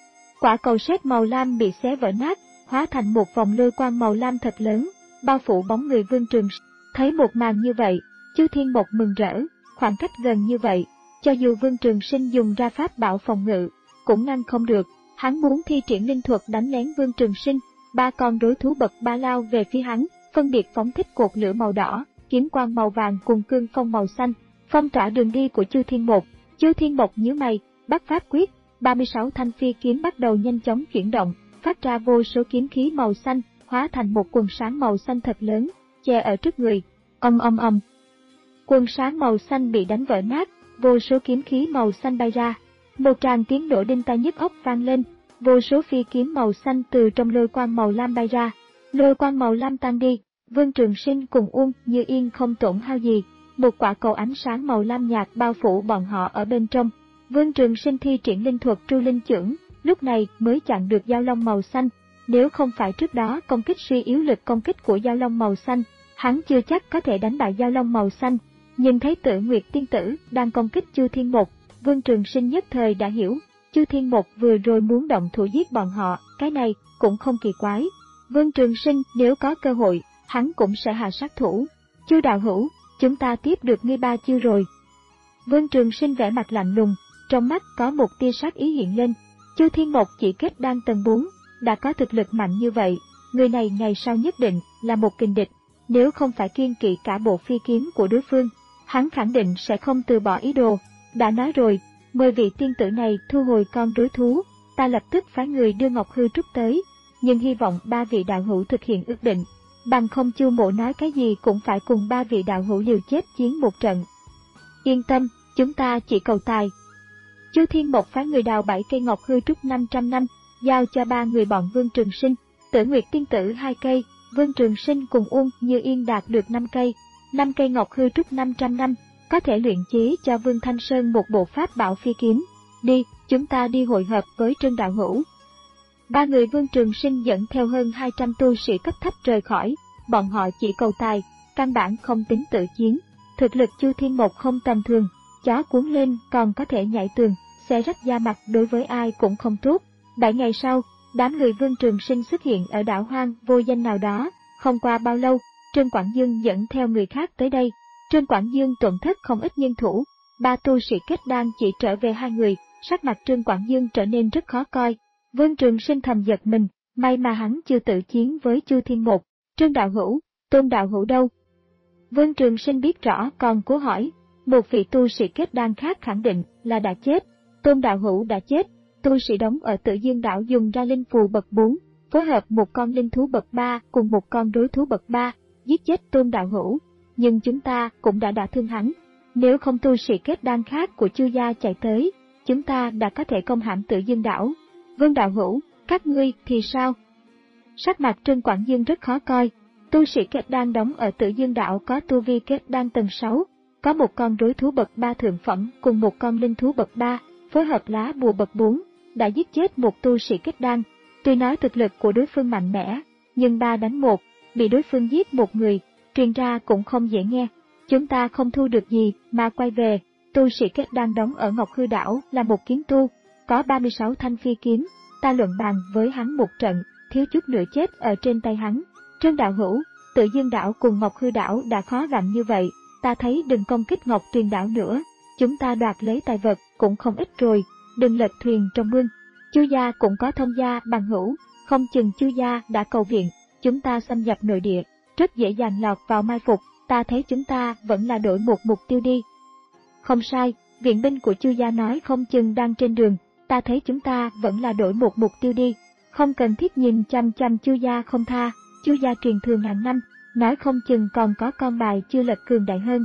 Quả cầu sét màu lam bị xé vỡ nát, hóa thành một vòng lôi quang màu lam thật lớn, bao phủ bóng người Vương Trường Sinh. Thấy một màn như vậy, Chu Thiên Mộc mừng rỡ, khoảng cách gần như vậy, cho dù Vương Trường Sinh dùng ra pháp bảo phòng ngự, cũng ngăn không được. Hắn muốn thi triển linh thuật đánh lén Vương Trường Sinh, ba con đối thú bậc ba lao về phía hắn, phân biệt phóng thích cột lửa màu đỏ, kiếm quang màu vàng cùng cương phong màu xanh, phong tỏa đường đi của Chu Thiên Mộc. Chu Thiên Mộc nhíu mày, bắt pháp quyết, ba mươi sáu thanh phi kiếm bắt đầu nhanh chóng chuyển động, phát ra vô số kiếm khí màu xanh, hóa thành một quần sáng màu xanh thật lớn, che ở trước người. Ầm ầm ầm. Quần sáng màu xanh bị đánh vỡ nát, vô số kiếm khí màu xanh bay ra. Một tràng tiếng nổ đinh tai nhức óc vang lên, vô số phi kiếm màu xanh từ trong lôi quang màu lam bay ra. Lôi quang màu lam tan đi, Vương Trường Sinh cùng Uông Như Yên không tổn hao gì. Một quả cầu ánh sáng màu lam nhạt bao phủ bọn họ ở bên trong. Vương Trường Sinh thi triển linh thuật Tru Linh Chưởng, lúc này mới chặn được dao long màu xanh. Nếu không phải trước đó công kích suy yếu lực công kích của dao long màu xanh, hắn chưa chắc có thể đánh bại dao long màu xanh. Nhìn thấy Tử Nguyệt tiên tử đang công kích Chu Thiên Mộc, Vương Trường Sinh nhất thời đã hiểu, Chu Thiên Mộc vừa rồi muốn động thủ giết bọn họ, cái này cũng không kỳ quái. Vương Trường Sinh nếu có cơ hội, hắn cũng sẽ hạ sát thủ. Chu đạo hữu, chúng ta tiếp được ngươi ba chiêu rồi. Vương Trường Sinh vẻ mặt lạnh lùng, trong mắt có một tia sát ý hiện lên. Chu Thiên Mộc chỉ kết đan tầng bốn, đã có thực lực mạnh như vậy, người này ngày sau nhất định là một kình địch. Nếu không phải kiêng kỵ cả bộ phi kiếm của đối phương, hắn khẳng định sẽ không từ bỏ ý đồ. Đã nói rồi, mời vị tiên tử này thu hồi con đối thú, ta lập tức phái người đưa Ngọc Hư Trúc tới, nhưng hy vọng ba vị đạo hữu thực hiện ước định, bằng không Chu mộ nói cái gì cũng phải cùng ba vị đạo hữu liều chết chiến một trận. Yên tâm, chúng ta chỉ cầu tài. Chu Thiên Mộc phái người đào bảy cây Ngọc Hư Trúc năm trăm năm, giao cho ba người bọn Vương Trường Sinh, Tử Nguyệt tiên tử hai cây, Vương Trường Sinh cùng Uông Như Yên đạt được năm cây, năm cây Ngọc Hư Trúc năm trăm năm, có thể luyện chế cho Vương Thanh Sơn một bộ pháp bảo phi kiếm. Đi, chúng ta đi hội hợp với Trân đạo hữu. Ba người Vương Trường Sinh dẫn theo hơn hai trăm tu sĩ cấp thấp rời khỏi, bọn họ chỉ cầu tài, căn bản không tính tự chiến. Thực lực Chu Thiên Mộc không tầm thường, chó cuốn lên còn có thể nhảy tường, xé rách da mặt đối với ai cũng không tốt. Bảy ngày sau, Đám người Vương Trường Sinh xuất hiện ở đảo hoang vô danh nào đó, không qua bao lâu, Trương Quảng Dương dẫn theo người khác tới đây. Trương Quảng Dương tổn thất không ít nhân thủ, ba tu sĩ kết đan chỉ trở về hai người, sắc mặt Trương Quảng Dương trở nên rất khó coi. Vương Trường Sinh thầm giật mình, may mà hắn chưa tự chiến với Chu Thiên Một. Trương đạo hữu, Tôn đạo hữu đâu? Vương Trường Sinh biết rõ còn cố hỏi, một vị tu sĩ kết đan khác khẳng định là đã chết. Tôn đạo hữu đã chết. Tu sĩ đóng ở Tự Dương đảo dùng ra linh phù bậc bốn, phối hợp một con linh thú bậc ba cùng một con đối thú bậc ba, giết chết Tôn đạo hữu. Nhưng chúng ta cũng đã đả thương hắn. Nếu không tu sĩ kết đan khác của Chu gia chạy tới, chúng ta đã có thể công hãm Tự Dương đảo. Vương đạo hữu, các ngươi thì sao? Sắc mặt Trương Quảng Dương rất khó coi. Tu sĩ kết đan đóng ở Tự Dương đảo có tu vi kết đan tầng sáu, có một con đối thú bậc ba thượng phẩm cùng một con linh thú bậc ba, phối hợp lá bùa bậc bốn, đã giết chết một tu sĩ kết đan. Tuy nói thực lực của đối phương mạnh mẽ, nhưng ba đánh một, bị đối phương giết một người, truyền ra cũng không dễ nghe. Chúng ta không thu được gì mà quay về. Tu sĩ kết đan đóng ở Ngọc Hư đảo là một kiếm tu, có ba mươi sáu thanh phi kiếm, ta luận bàn với hắn một trận, thiếu chút nữa chết ở trên tay hắn. Trương đạo hữu, Tự Dương đảo cùng Ngọc Hư đảo đã khó gặm như vậy, ta thấy đừng công kích Ngọc Tuyền đảo nữa, chúng ta đoạt lấy tài vật cũng không ít rồi, đừng lật thuyền trong mương. Chu gia cũng có thông gia bằng hữu, không chừng Chu gia đã cầu viện, chúng ta xâm nhập nội địa, rất dễ dàng lọt vào mai phục, ta thấy chúng ta vẫn là đổi một mục tiêu đi. Không sai, viện binh của Chu gia nói không chừng đang trên đường, ta thấy chúng ta vẫn là đổi một mục tiêu đi, không cần thiết nhìn chăm chăm Chu gia không tha. Chu gia truyền thừa ngàn năm, nói không chừng còn có con bài chưa lật cường đại hơn.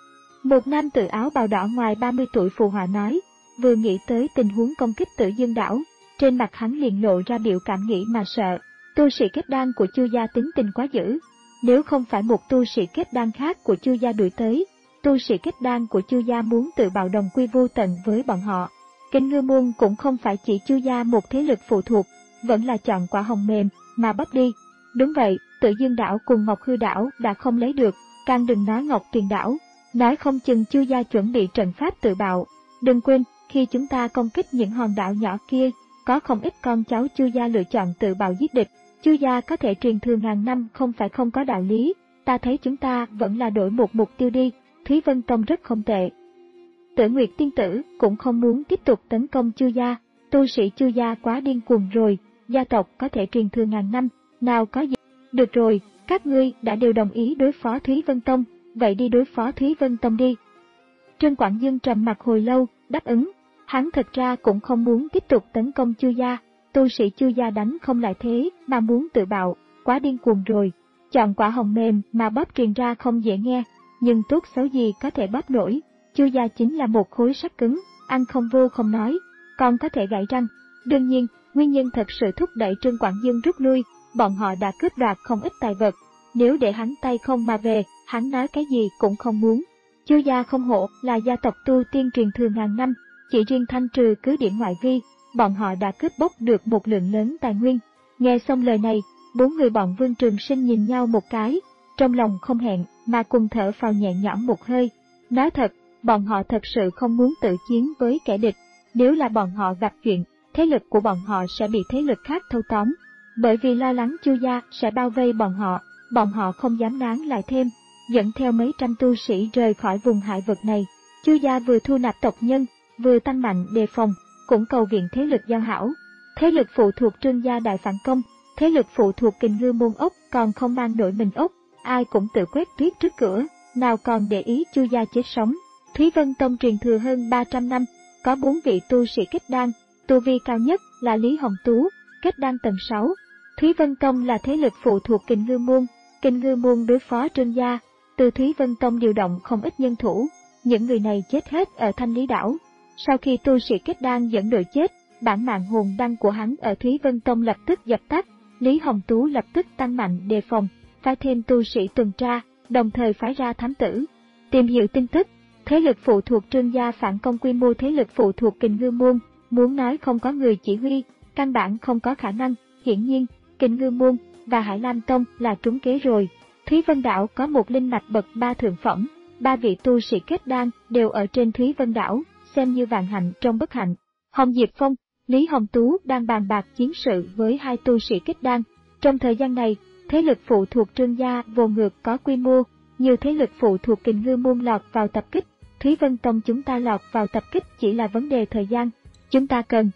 Một nam tử áo bào đỏ ngoài ba mươi tuổi phù họa nói, vừa nghĩ tới tình huống công kích Tự Dương đảo, trên mặt hắn liền lộ ra biểu cảm nghĩ mà sợ. Tu sĩ kết đan của Chu gia tính tình quá dữ, nếu không phải một tu sĩ kết đan khác của Chu gia đuổi tới, tu sĩ kết đan của Chu gia muốn tự bạo đồng quy vô tận với bọn họ. Kinh Ngư Môn cũng không phải chỉ Chu gia một thế lực phụ thuộc, vẫn là chọn quả hồng mềm mà bóp đi. Đúng vậy, Tự Dương đảo cùng Ngọc Hư đảo đã không lấy được, càng đừng nói Ngọc Tuyền đảo, nói không chừng Chu gia chuẩn bị trận pháp tự bạo. Đừng quên, khi chúng ta công kích những hòn đảo nhỏ kia, có không ít con cháu Chu gia lựa chọn tự bạo giết địch. Chu gia có thể truyền thừa ngàn năm không phải không có đạo lý, ta thấy chúng ta vẫn là đổi một mục tiêu đi, Thúy Vân Tông rất không tệ. Tử Nguyệt tiên tử cũng không muốn tiếp tục tấn công Chu gia, tu sĩ Chu gia quá điên cuồng rồi, gia tộc có thể truyền thừa ngàn năm, nào có gì. Được rồi, các ngươi đã đều đồng ý đối phó Thúy Vân Tông, vậy đi đối phó Thúy Vân Tông đi. Trương Quảng Dương trầm mặt hồi lâu, đáp ứng, hắn thật ra cũng không muốn tiếp tục tấn công Chu gia, tu sĩ Chu gia đánh không lại thế mà muốn tự bạo, quá điên cuồng rồi. Chọn quả hồng mềm mà bóp truyền ra không dễ nghe, nhưng tốt xấu gì có thể bóp nổi. Chu gia chính là một khối sắt cứng, ăn không vô không nói, còn có thể gãy răng. Đương nhiên, nguyên nhân thật sự thúc đẩy Trương Quảng Dương rút lui, bọn họ đã cướp đoạt không ít tài vật, nếu để hắn tay không mà về, hắn nói cái gì cũng không muốn. Chu gia không hổ là gia tộc tu tiên truyền thừa ngàn năm, chỉ riêng thanh trừ cứ điểm ngoại vi, bọn họ đã cướp bóc được một lượng lớn tài nguyên. Nghe xong lời này, bốn người bọn Vương Trường Sinh nhìn nhau một cái, trong lòng không hẹn mà cùng thở phào nhẹ nhõm một hơi. Nói thật, bọn họ thật sự không muốn tự chiến với kẻ địch, nếu là bọn họ gặp chuyện, thế lực của bọn họ sẽ bị thế lực khác thâu tóm. Bởi vì lo lắng Chu gia sẽ bao vây bọn họ, bọn họ không dám nán lại thêm, dẫn theo mấy trăm tu sĩ rời khỏi vùng hải vực này. Chu gia vừa thu nạp tộc nhân, vừa tăng mạnh đề phòng, cũng cầu viện thế lực giao hảo. Thế lực phụ thuộc Trương gia đại phản công, thế lực phụ thuộc Kình Ngư Môn ốc còn không mang nổi mình ốc, ai cũng tự quét tuyết trước cửa, nào còn để ý Chu gia chết sống. Thúy Vân Tông truyền thừa hơn ba trăm năm, có bốn vị tu sĩ kết đan, tu vi cao nhất là Lý Hồng Tú, kết đan tầng sáu. Thúy Vân Tông là thế lực phụ thuộc Kình Ngư Môn, Kình Ngư Môn đối phó Trương gia, từ Thúy Vân Tông điều động không ít nhân thủ, những người này chết hết ở Thanh Lý đảo. Sau khi tu sĩ kết đan dẫn đội chết, bản mạng hồn đăng của hắn ở Thúy Vân Tông lập tức dập tắt, Lý Hồng Tú lập tức tăng mạnh đề phòng, phái thêm tu sĩ tuần tra, đồng thời phái ra thám tử, tìm hiểu tin tức. Thế lực phụ thuộc Trương gia phản công quy mô thế lực phụ thuộc Kình Ngư Môn, muốn nói không có người chỉ huy, căn bản không có khả năng. Hiển nhiên, Kình Ngư Môn và Hải Lam Tông là trúng kế rồi. Thúy Vân đảo có một linh mạch bậc ba thượng phẩm, ba vị tu sĩ kết đan đều ở trên Thúy Vân đảo, xem như vạn hạnh trong bất hạnh. Hồng Diệp Phong, Lý Hồng Tú đang bàn bạc chiến sự với hai tu sĩ kết đan. Trong thời gian này, thế lực phụ thuộc Trương gia vô ngược có quy mô, nhiều thế lực phụ thuộc Kình Ngư môn lọt vào tập kích, Thúy Vân Tông chúng ta lọt vào tập kích chỉ là vấn đề thời gian, chúng ta cần.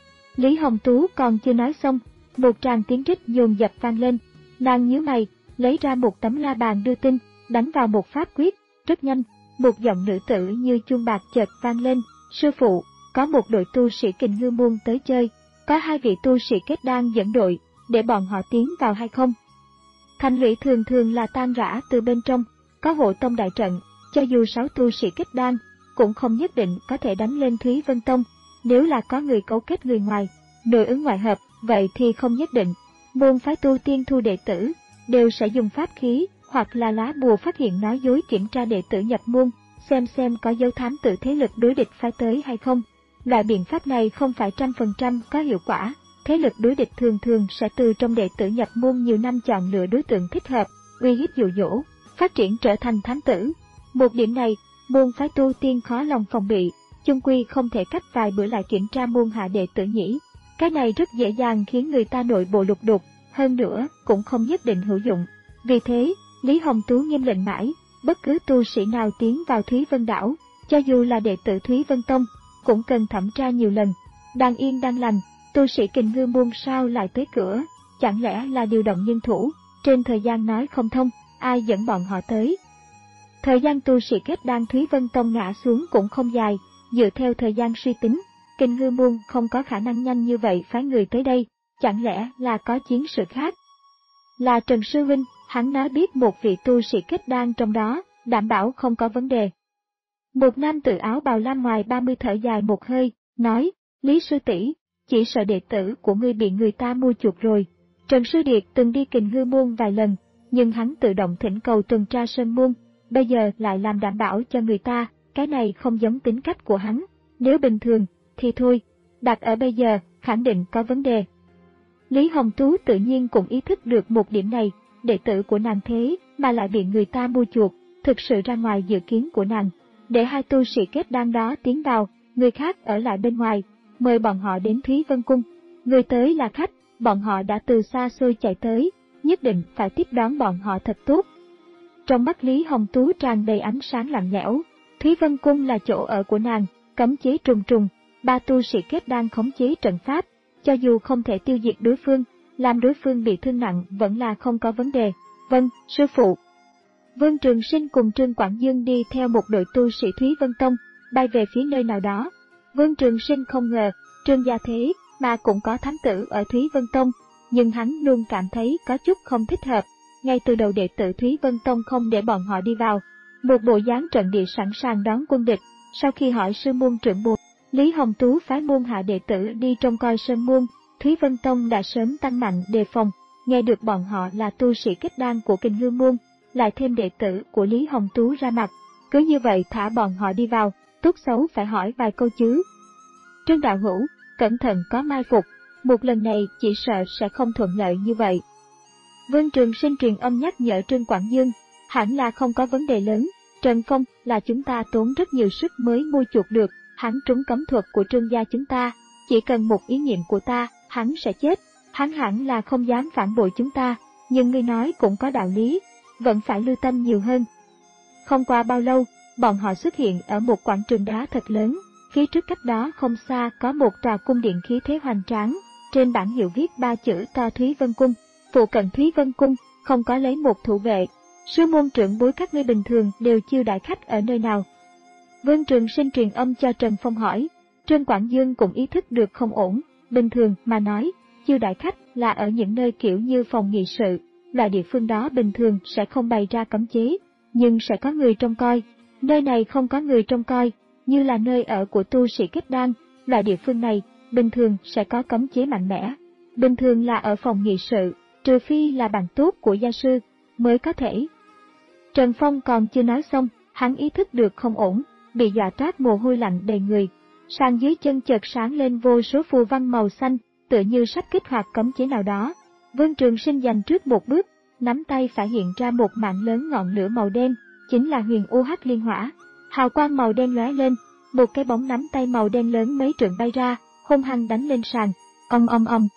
Lý Hồng Tú còn chưa nói xong, một tràng tiếng rít dồn dập vang lên, nàng nhíu mày, lấy ra một tấm la bàn đưa tin, đánh vào một pháp quyết, rất nhanh, một giọng nữ tử như chuông bạc chợt vang lên, sư phụ, có một đội tu sĩ Kình Ngư môn tới chơi, có hai vị tu sĩ kết đan dẫn đội, để bọn họ tiến vào hay không? Thành lũy thường thường là tan rã từ bên trong, có hộ tông đại trận, cho dù sáu tu sĩ kết đan, cũng không nhất định có thể đánh lên Thúy Vân Tông, nếu là có người cấu kết người ngoài, nội ứng ngoại hợp, vậy thì không nhất định. Môn phái tu tiên thu đệ tử, đều sẽ dùng pháp khí, hoặc là lá bùa phát hiện nói dối kiểm tra đệ tử nhập môn, xem xem có dấu thám tử thế lực đối địch phái tới hay không. Loại biện pháp này không phải trăm phần trăm có hiệu quả, thế lực đối địch thường thường sẽ từ trong đệ tử nhập môn nhiều năm chọn lựa đối tượng thích hợp, uy hiếp dụ dỗ, phát triển trở thành thám tử. Một điểm này, môn phái tu tiên khó lòng phòng bị, chung quy không thể cách vài bữa lại kiểm tra môn hạ đệ tử nhỉ. Cái này rất dễ dàng khiến người ta nội bộ lục đục, hơn nữa cũng không nhất định hữu dụng. Vì thế, Lý Hồng Tú nghiêm lệnh mãi, bất cứ tu sĩ nào tiến vào Thúy Vân Đảo, cho dù là đệ tử Thúy Vân Tông, cũng cần thẩm tra nhiều lần. Đang yên đang lành, tu sĩ Kình Ngư môn sao lại tới cửa, chẳng lẽ là điều động nhân thủ, trên thời gian nói không thông, ai dẫn bọn họ tới. Thời gian tu sĩ kết đan Thúy Vân Tông ngã xuống cũng không dài, dựa theo thời gian suy tính, Kình Ngư môn không có khả năng nhanh như vậy phái người tới đây, chẳng lẽ là có chiến sự khác. Là Trần Sư Huynh, hắn nói biết một vị tu sĩ kết đan trong đó, đảm bảo không có vấn đề. Một nam tử áo bào lam ngoài ba mươi thở dài một hơi, nói, Lý Sư tỷ, chỉ sợ đệ tử của ngươi bị người ta mua chuộc rồi. Trần Sư Điệt từng đi Kình Ngư môn vài lần, nhưng hắn tự động thỉnh cầu tuần tra sơn môn, bây giờ lại làm đảm bảo cho người ta, cái này không giống tính cách của hắn. Nếu bình thường, thì thôi, đặt ở bây giờ, khẳng định có vấn đề. Lý Hồng Tú tự nhiên cũng ý thức được một điểm này, đệ tử của nàng thế mà lại bị người ta mua chuộc, thực sự ra ngoài dự kiến của nàng. Để hai tu sĩ kết đan đó tiến vào, người khác ở lại bên ngoài, mời bọn họ đến Thúy Vân Cung. Người tới là khách, bọn họ đã từ xa xôi chạy tới, nhất định phải tiếp đón bọn họ thật tốt. Trong mắt Lý Hồng Tú tràn đầy ánh sáng lạnh lẽo, Thúy Vân Cung là chỗ ở của nàng, cấm chế trùng trùng, ba tu sĩ kết đan khống chế trận pháp, cho dù không thể tiêu diệt đối phương, làm đối phương bị thương nặng vẫn là không có vấn đề. Vâng, sư phụ. Vương Trường Sinh cùng Trương Quảng Dương đi theo một đội tu sĩ Thúy Vân Tông, bay về phía nơi nào đó. Vương Trường Sinh không ngờ, Trương gia thế mà cũng có thám tử ở Thúy Vân Tông, nhưng hắn luôn cảm thấy có chút không thích hợp. Ngay từ đầu đệ tử Thúy Vân Tông không để bọn họ đi vào, một bộ dáng trận địa sẵn sàng đón quân địch. Sau khi hỏi sư môn trưởng môn, Lý Hồng Tú phái môn hạ đệ tử đi trông coi sơn môn, Thúy Vân Tông đã sớm tăng mạnh đề phòng, nghe được bọn họ là tu sĩ kết đan của Kình Ngư môn, lại thêm đệ tử của Lý Hồng Tú ra mặt, cứ như vậy thả bọn họ đi vào, tốt xấu phải hỏi vài câu chứ. Trương đạo hữu, cẩn thận có mai phục, một lần này chỉ sợ sẽ không thuận lợi như vậy. Vương Trường Sinh truyền âm nhắc nhở Trương Quảng Dương, hẳn là không có vấn đề lớn, Trần Phong là chúng ta tốn rất nhiều sức mới mua chuộc được, hắn trúng cấm thuật của Trương gia chúng ta, chỉ cần một ý niệm của ta, hắn sẽ chết, hắn hẳn là không dám phản bội chúng ta, nhưng ngươi nói cũng có đạo lý, vẫn phải lưu tâm nhiều hơn. Không qua bao lâu, bọn họ xuất hiện ở một quảng trường đá thật lớn, phía trước cách đó không xa có một tòa cung điện khí thế hoành tráng, trên bảng hiệu viết ba chữ to Thúy Vân Cung, phụ cận Thúy Vân Cung, không có lấy một thủ vệ. Sư môn trưởng bối các ngươi bình thường đều chiêu đãi khách ở nơi nào? Vương Trường Sinh truyền âm cho Trần Phong hỏi, Trương Quảng Dương cũng ý thức được không ổn, bình thường mà nói, chiêu đãi khách là ở những nơi kiểu như phòng nghị sự, loại địa phương đó bình thường sẽ không bày ra cấm chế, nhưng sẽ có người trông coi, nơi này không có người trông coi, như là nơi ở của tu sĩ kết đan, loại địa phương này, bình thường sẽ có cấm chế mạnh mẽ, bình thường là ở phòng nghị sự, trừ phi là bạn tốt của gia sư, mới có thể. Trần Phong còn chưa nói xong, hắn ý thức được không ổn, bị dọa toát mồ hôi lạnh đầy người. Sàn dưới chân chợt sáng lên vô số phù văn màu xanh, tựa như sắp kích hoạt cấm chế nào đó. Vương Trường Sinh dành trước một bước, nắm tay phải hiện ra một mạng lớn ngọn lửa màu đen, chính là Huyền U Hắc Liên Hỏa. Hào quang màu đen lóe lên, một cái bóng nắm tay màu đen lớn mấy trượng bay ra, hung hăng đánh lên sàn. Ong ong ong.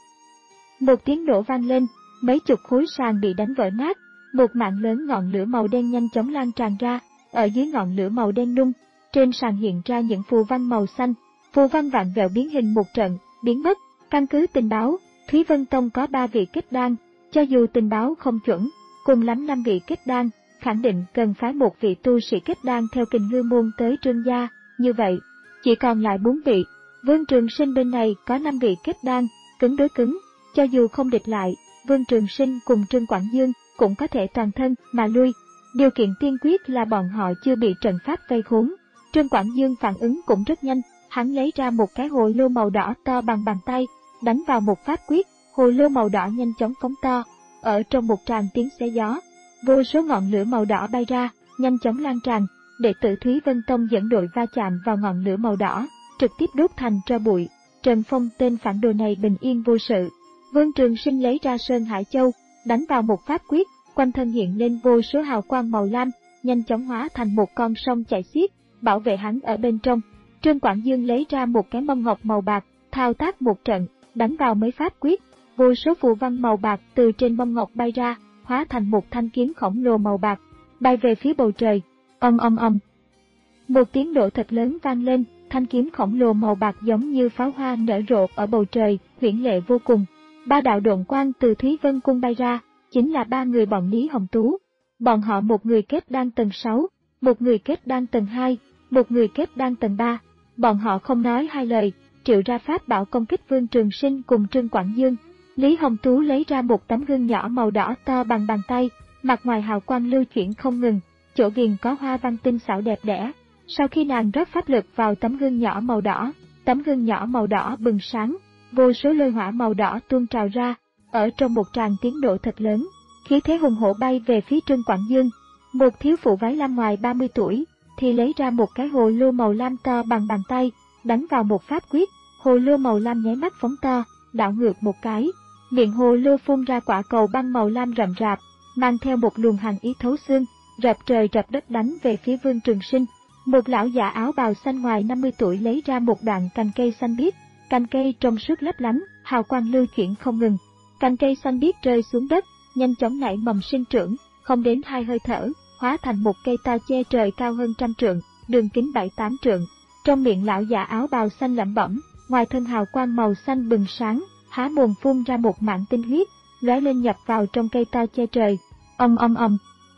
Một tiếng nổ vang lên, mấy chục khối sàn bị đánh vỡ nát, một mạng lớn ngọn lửa màu đen nhanh chóng lan tràn ra, ở dưới ngọn lửa màu đen nung, trên sàn hiện ra những phù văn màu xanh, phù văn vạn vẹo biến hình một trận, biến mất. Căn cứ tình báo, Thúy Vân Tông có ba vị kết đan, cho dù tình báo không chuẩn, cùng lắm năm vị kết đan, khẳng định cần phái một vị tu sĩ kết đan theo Kình Ngư môn tới Trương gia, như vậy, chỉ còn lại bốn vị. Vương Trường Sinh bên này có năm vị kết đan, cứng đối cứng, cho dù không địch lại, Vương Trường Sinh cùng Trương Quảng Dương cũng có thể toàn thân mà lui. Điều kiện tiên quyết là bọn họ chưa bị trận pháp vây khốn. Trương Quảng Dương phản ứng cũng rất nhanh, hắn lấy ra một cái hồ lô màu đỏ to bằng bàn tay, đánh vào một pháp quyết, hồ lô màu đỏ nhanh chóng phóng to, ở trong một tràng tiếng xé gió, vô số ngọn lửa màu đỏ bay ra, nhanh chóng lan tràn. Đệ tử Thúy Vân Tông dẫn đội va chạm vào ngọn lửa màu đỏ, trực tiếp đốt thành tro bụi. Trần Phong tên phản đồ này bình yên vô sự. Vương Trường Sinh lấy ra Sơn Hải Châu, đánh vào một pháp quyết, quanh thân hiện lên vô số hào quang màu lam, nhanh chóng hóa thành một con sông chảy xiết, bảo vệ hắn ở bên trong. Trương Quảng Dương lấy ra một cái mâm ngọc màu bạc, thao tác một trận, đánh vào mấy pháp quyết, vô số phù văn màu bạc từ trên mâm ngọc bay ra, hóa thành một thanh kiếm khổng lồ màu bạc, bay về phía bầu trời. Ong ong ong. Một tiếng nổ thật lớn vang lên, thanh kiếm khổng lồ màu bạc giống như pháo hoa nở rộ ở bầu trời, huyễn lệ vô cùng. Ba đạo độn quang từ Thúy Vân Cung bay ra, chính là ba người bọn Lý Hồng Tú. Bọn họ một người kết đan tầng sáu, một người kết đan tầng hai, một người kết đan tầng ba. Bọn họ không nói hai lời, triệu ra pháp bảo công kích Vương Trường Sinh cùng Trương Quảng Dương. Lý Hồng Tú lấy ra một tấm gương nhỏ màu đỏ to bằng bàn tay, mặt ngoài hào quang lưu chuyển không ngừng, chỗ viền có hoa văn tinh xảo đẹp đẽ. Sau khi nàng rót pháp lực vào tấm gương nhỏ màu đỏ, tấm gương nhỏ màu đỏ bừng sáng, vô số lôi hỏa màu đỏ tuôn trào ra, ở trong một tràng tiếng nổ thật lớn, khí thế hùng hổ bay về phía Trương Quảng Dương. Một thiếu phụ váy lam ngoài ba mươi tuổi, thì lấy ra một cái hồ lô màu lam to bằng bàn tay, đánh vào một pháp quyết, hồ lô màu lam nháy mắt phóng to, đảo ngược một cái, miệng hồ lô phun ra quả cầu băng màu lam rậm rạp, mang theo một luồng hàn ý thấu xương, rập trời rập đất đánh về phía Vương Trường Sinh. Một lão giả áo bào xanh ngoài năm mươi tuổi lấy ra một đoạn cành cây xanh biếc, cành cây trong suốt lấp lánh, hào quang lưu chuyển không ngừng. Cành cây xanh biếc rơi xuống đất, nhanh chóng nảy mầm sinh trưởng, không đến hai hơi thở, hóa thành một cây to che trời cao hơn trăm trượng, đường kính bảy tám trượng. Trong miệng lão giả áo bào xanh lẩm bẩm, ngoài thân hào quang màu xanh bừng sáng, há mồm phun ra một mảng tinh huyết, lóe lên nhập vào trong cây to che trời. Ong ong ong.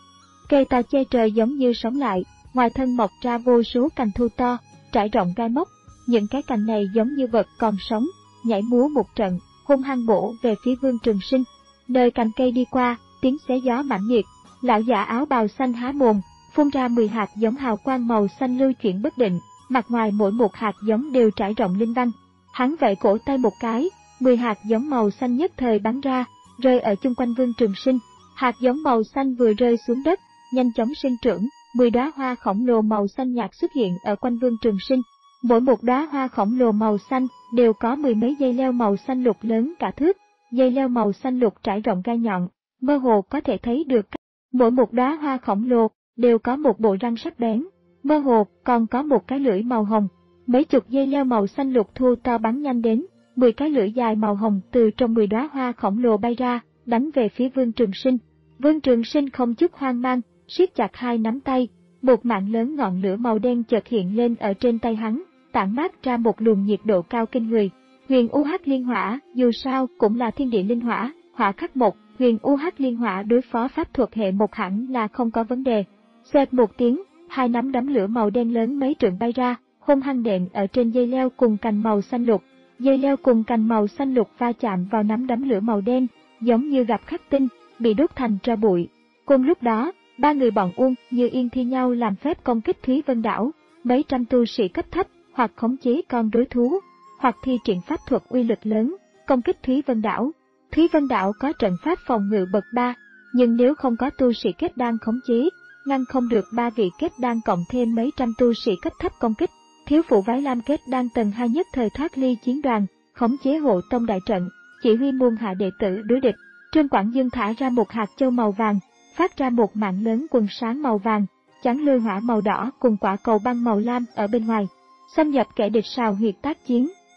Cây to che trời giống như sống lại, ngoài thân mọc ra vô số cành thu to, trải rộng gai mốc. Những cái cành này giống như vật còn sống, nhảy múa một trận, hung hăng bổ về phía Vương Trường Sinh. Nơi cành cây đi qua, tiếng xé gió mãnh liệt, lão giả áo bào xanh há mồm, phun ra mười hạt giống hào quang màu xanh lưu chuyển bất định, mặt ngoài mỗi một hạt giống đều trải rộng linh văn. Hắn vẫy cổ tay một cái, mười hạt giống màu xanh nhất thời bắn ra, rơi ở chung quanh Vương Trường Sinh. Hạt giống màu xanh vừa rơi xuống đất, nhanh chóng sinh trưởng, mười đóa hoa khổng lồ màu xanh nhạt xuất hiện ở quanh Vương Trường Sinh. Mỗi một đóa hoa khổng lồ màu xanh đều có mười mấy dây leo màu xanh lục lớn cả thước, dây leo màu xanh lục trải rộng gai nhọn, mơ hồ có thể thấy được. Mỗi một đóa hoa khổng lồ đều có một bộ răng sắc bén, mơ hồ còn có một cái lưỡi màu hồng. Mấy chục dây leo màu xanh lục thu to bắn nhanh đến, mười cái lưỡi dài màu hồng từ trong mười đóa hoa khổng lồ bay ra, đánh về phía Vương Trường Sinh. Vương Trường Sinh không chút hoang mang, siết chặt hai nắm tay, một mạng lớn ngọn lửa màu đen chợt hiện lên ở trên tay hắn, tản mát ra một luồng nhiệt độ cao kinh người. Huyền U Hắc Liên Hỏa, dù sao cũng là thiên địa linh hỏa, hỏa khắc một, Huyền U Hắc Liên Hỏa đối phó pháp thuật hệ một hẳn là không có vấn đề. Xoẹt một tiếng, hai nắm đấm lửa màu đen lớn mấy trượng bay ra, hung hăng nện ở trên dây leo cùng cành màu xanh lục. Dây leo cùng cành màu xanh lục va chạm vào nắm đấm lửa màu đen, giống như gặp khắc tinh, bị đốt thành tro bụi. Cùng lúc đó, ba người bọn Uông Như Yên thi nhau làm phép công kích Thúy Vân Đảo, mấy trăm tu sĩ cấp thấp, hoặc khống chế con đối thú, hoặc thi triển pháp thuật uy lực lớn, công kích Thúy Vân Đảo. Thúy Vân Đảo có trận pháp phòng ngự bậc ba, nhưng nếu không có tu sĩ kết đan khống chế, ngăn không được ba vị kết đan cộng thêm mấy trăm tu sĩ cấp thấp công kích. Thiếu phụ váy lam kết đan tầng hai nhất thời thoát ly chiến đoàn, khống chế hộ tông đại trận, chỉ huy muôn hạ đệ tử đối địch. Trương Quảng Dương thả ra một hạt châu màu vàng, phát ra một mạng lớn quần sáng màu vàng, chắn lôi hỏa màu đỏ cùng quả cầu băng màu lam ở bên ngoài, xâm nhập kẻ địch sào huyệt tác chiến.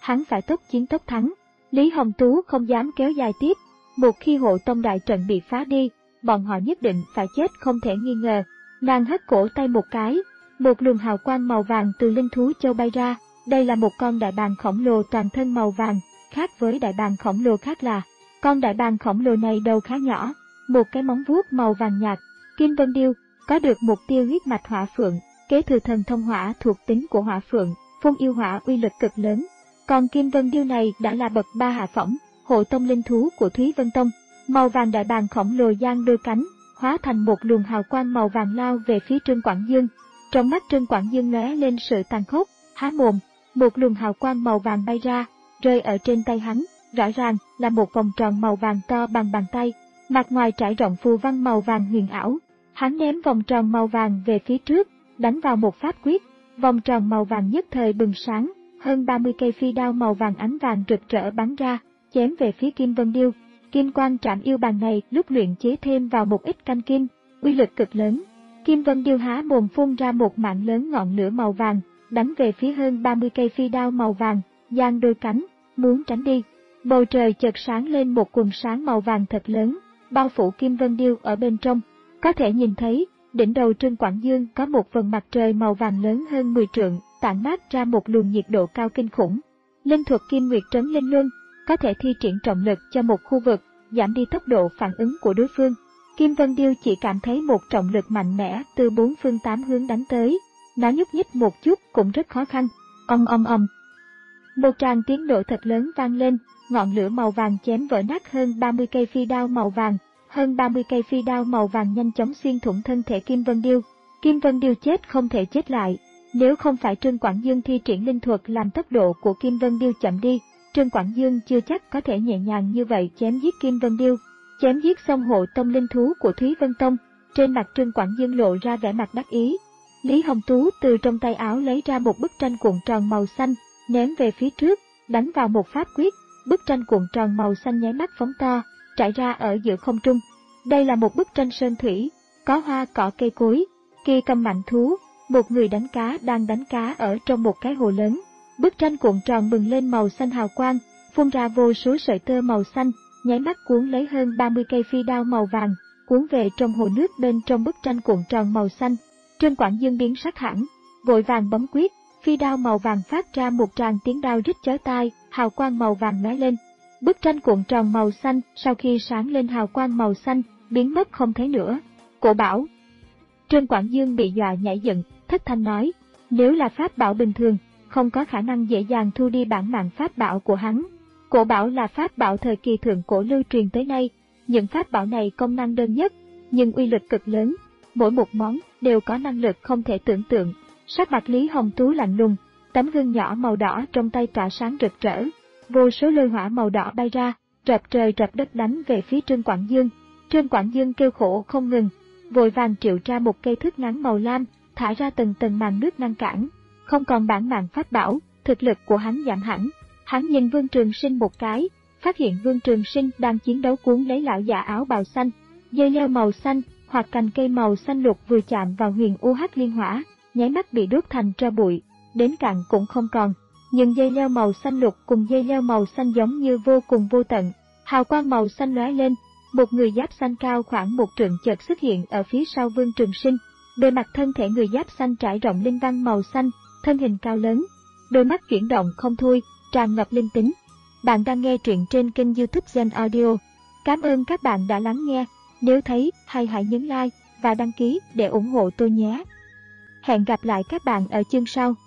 hắn phải tốc chiến tốc thắng. Lý Hồng Tú không dám kéo dài tiếp, một khi hộ tông đại trận bị phá đi, bọn họ nhất định phải chết không thể nghi ngờ. Nàng hất cổ tay một cái, một luồng hào quang màu vàng từ linh thú châu bay ra. Đây là một con đại bàng khổng lồ toàn thân màu vàng, khác với đại bàng khổng lồ khác là, con đại bàng khổng lồ này đầu khá nhỏ, một cái móng vuốt màu vàng nhạt. Kim Vân Điêu có được mục tiêu huyết mạch hỏa phượng, kế thừa thần thông hỏa thuộc tính của hỏa phượng, phun yêu hỏa uy lực cực lớn. Còn Kim Vân Điêu này đã là bậc ba hạ phẩm, hộ tông linh thú của Thúy Vân Tông. Màu vàng đại bàng khổng lồ giang đôi cánh, hóa thành một luồng hào quang màu vàng lao về phía Trương Quảng Dương. Trong mắt Trương Quảng Dương lóe lên sự tàn khốc, há mồm, một luồng hào quang màu vàng bay ra, rơi ở trên tay hắn, rõ ràng là một vòng tròn màu vàng to bằng bàn tay, mặt ngoài trải rộng phù văn màu vàng huyền ảo. Hắn ném vòng tròn màu vàng về phía trước, đánh vào một pháp quyết, vòng tròn màu vàng nhất thời bừng sáng, hơn ba mươi cây phi đao màu vàng ánh vàng rực rỡ bắn ra, chém về phía Kim Vân Điêu. Kim quang trảm yêu bàn này lúc luyện chế thêm vào một ít canh kim, uy lực cực lớn. Kim Vân Điêu há mồm phun ra một mạng lớn ngọn lửa màu vàng, đánh về phía hơn ba mươi cây phi đao màu vàng, giang đôi cánh, muốn tránh đi. Bầu trời chợt sáng lên một quầng sáng màu vàng thật lớn, bao phủ Kim Vân Điêu ở bên trong. Có thể nhìn thấy, đỉnh đầu Trương Quảng Dương có một vầng mặt trời màu vàng lớn hơn mười trượng, tản mát ra một luồng nhiệt độ cao kinh khủng. Linh thuật Kim Nguyệt Trấn Linh Luân có thể thi triển trọng lực cho một khu vực, giảm đi tốc độ phản ứng của đối phương. Kim Vân Điêu chỉ cảm thấy một trọng lực mạnh mẽ từ bốn phương tám hướng đánh tới, nó nhúc nhích một chút cũng rất khó khăn. Ầm ầm ầm, một tràng tiếng nổ thật lớn vang lên, ngọn lửa màu vàng chém vỡ nát hơn ba mươi cây phi đao màu vàng, hơn ba mươi cây phi đao màu vàng nhanh chóng xuyên thủng thân thể Kim Vân Điêu. Kim Vân Điêu chết không thể chết lại, nếu không phải Trương Quảng Dương thi triển linh thuật làm tốc độ của Kim Vân Điêu chậm đi, Trương Quảng Dương chưa chắc có thể nhẹ nhàng như vậy chém giết Kim Vân Điêu. Chém giết xong hộ tông linh thú của Thúy Vân Tông, trên mặt Trương Quảng Dương lộ ra vẻ mặt đắc ý. Lý Hồng Tú từ trong tay áo lấy ra một bức tranh cuộn tròn màu xanh, ném về phía trước, đánh vào một pháp quyết, bức tranh cuộn tròn màu xanh nháy mắt phóng to, trải ra ở giữa không trung. Đây là một bức tranh sơn thủy, có hoa cỏ cây cối, kia cầm mạnh thú, một người đánh cá đang đánh cá ở trong một cái hồ lớn. Bức tranh cuộn tròn bừng lên màu xanh hào quang, phun ra vô số sợi tơ màu xanh, nháy mắt cuốn lấy hơn ba mươi cây phi đao màu vàng, cuốn về trong hồ nước bên trong bức tranh cuộn tròn màu xanh. Trương Quảng Dương biến sắc hẳn, vội vàng bấm quyết, phi đao màu vàng phát ra một tràng tiếng đao rít chói tai, hào quang màu vàng lóe lên. Bức tranh cuộn tròn màu xanh sau khi sáng lên hào quang màu xanh, biến mất không thấy nữa. Cổ bảo. Trương Quảng Dương bị dọa nhảy dựng, thất thanh nói, nếu là pháp bảo bình thường, không có khả năng dễ dàng thu đi bản mạng pháp bảo của hắn. Cổ bảo là pháp bảo thời kỳ thượng cổ lưu truyền tới nay, những pháp bảo này công năng đơn nhất, nhưng uy lực cực lớn, mỗi một món đều có năng lực không thể tưởng tượng. Sắc mặt Lý Hồng Tú lạnh lùng, tấm gương nhỏ màu đỏ trong tay tỏa sáng rực rỡ, vô số lôi hỏa màu đỏ bay ra, rập trời rập đất đánh về phía Trương Quảng Dương. Trương Quảng Dương kêu khổ không ngừng, vội vàng triệu ra một cây thước ngắn màu lam, thả ra từng tầng màn nước ngăn cản. Không còn bản mạng pháp bảo, thực lực của hắn giảm hẳn. Hắn nhìn Vương Trường Sinh một cái, phát hiện Vương Trường Sinh đang chiến đấu cuốn lấy lão già áo bào xanh. Dây leo màu xanh hoặc cành cây màu xanh lục vừa chạm vào huyền u hắc liên hỏa, nháy mắt bị đốt thành tro bụi, đến cạn cũng không còn. Nhưng dây leo màu xanh lục cùng dây leo màu xanh giống như vô cùng vô tận, hào quang màu xanh lóe lên, một người giáp xanh cao khoảng một trượng chợt xuất hiện ở phía sau Vương Trường Sinh. Bề mặt thân thể người giáp xanh trải rộng linh văn màu xanh, thân hình cao lớn, đôi mắt chuyển động không thôi, tràn ngập linh tính. Bạn đang nghe truyện trên kênh YouTube Gen Audio. Cảm ơn các bạn đã lắng nghe. Nếu thấy hay hãy nhấn like và đăng ký để ủng hộ tôi nhé. Hẹn gặp lại các bạn ở chương sau.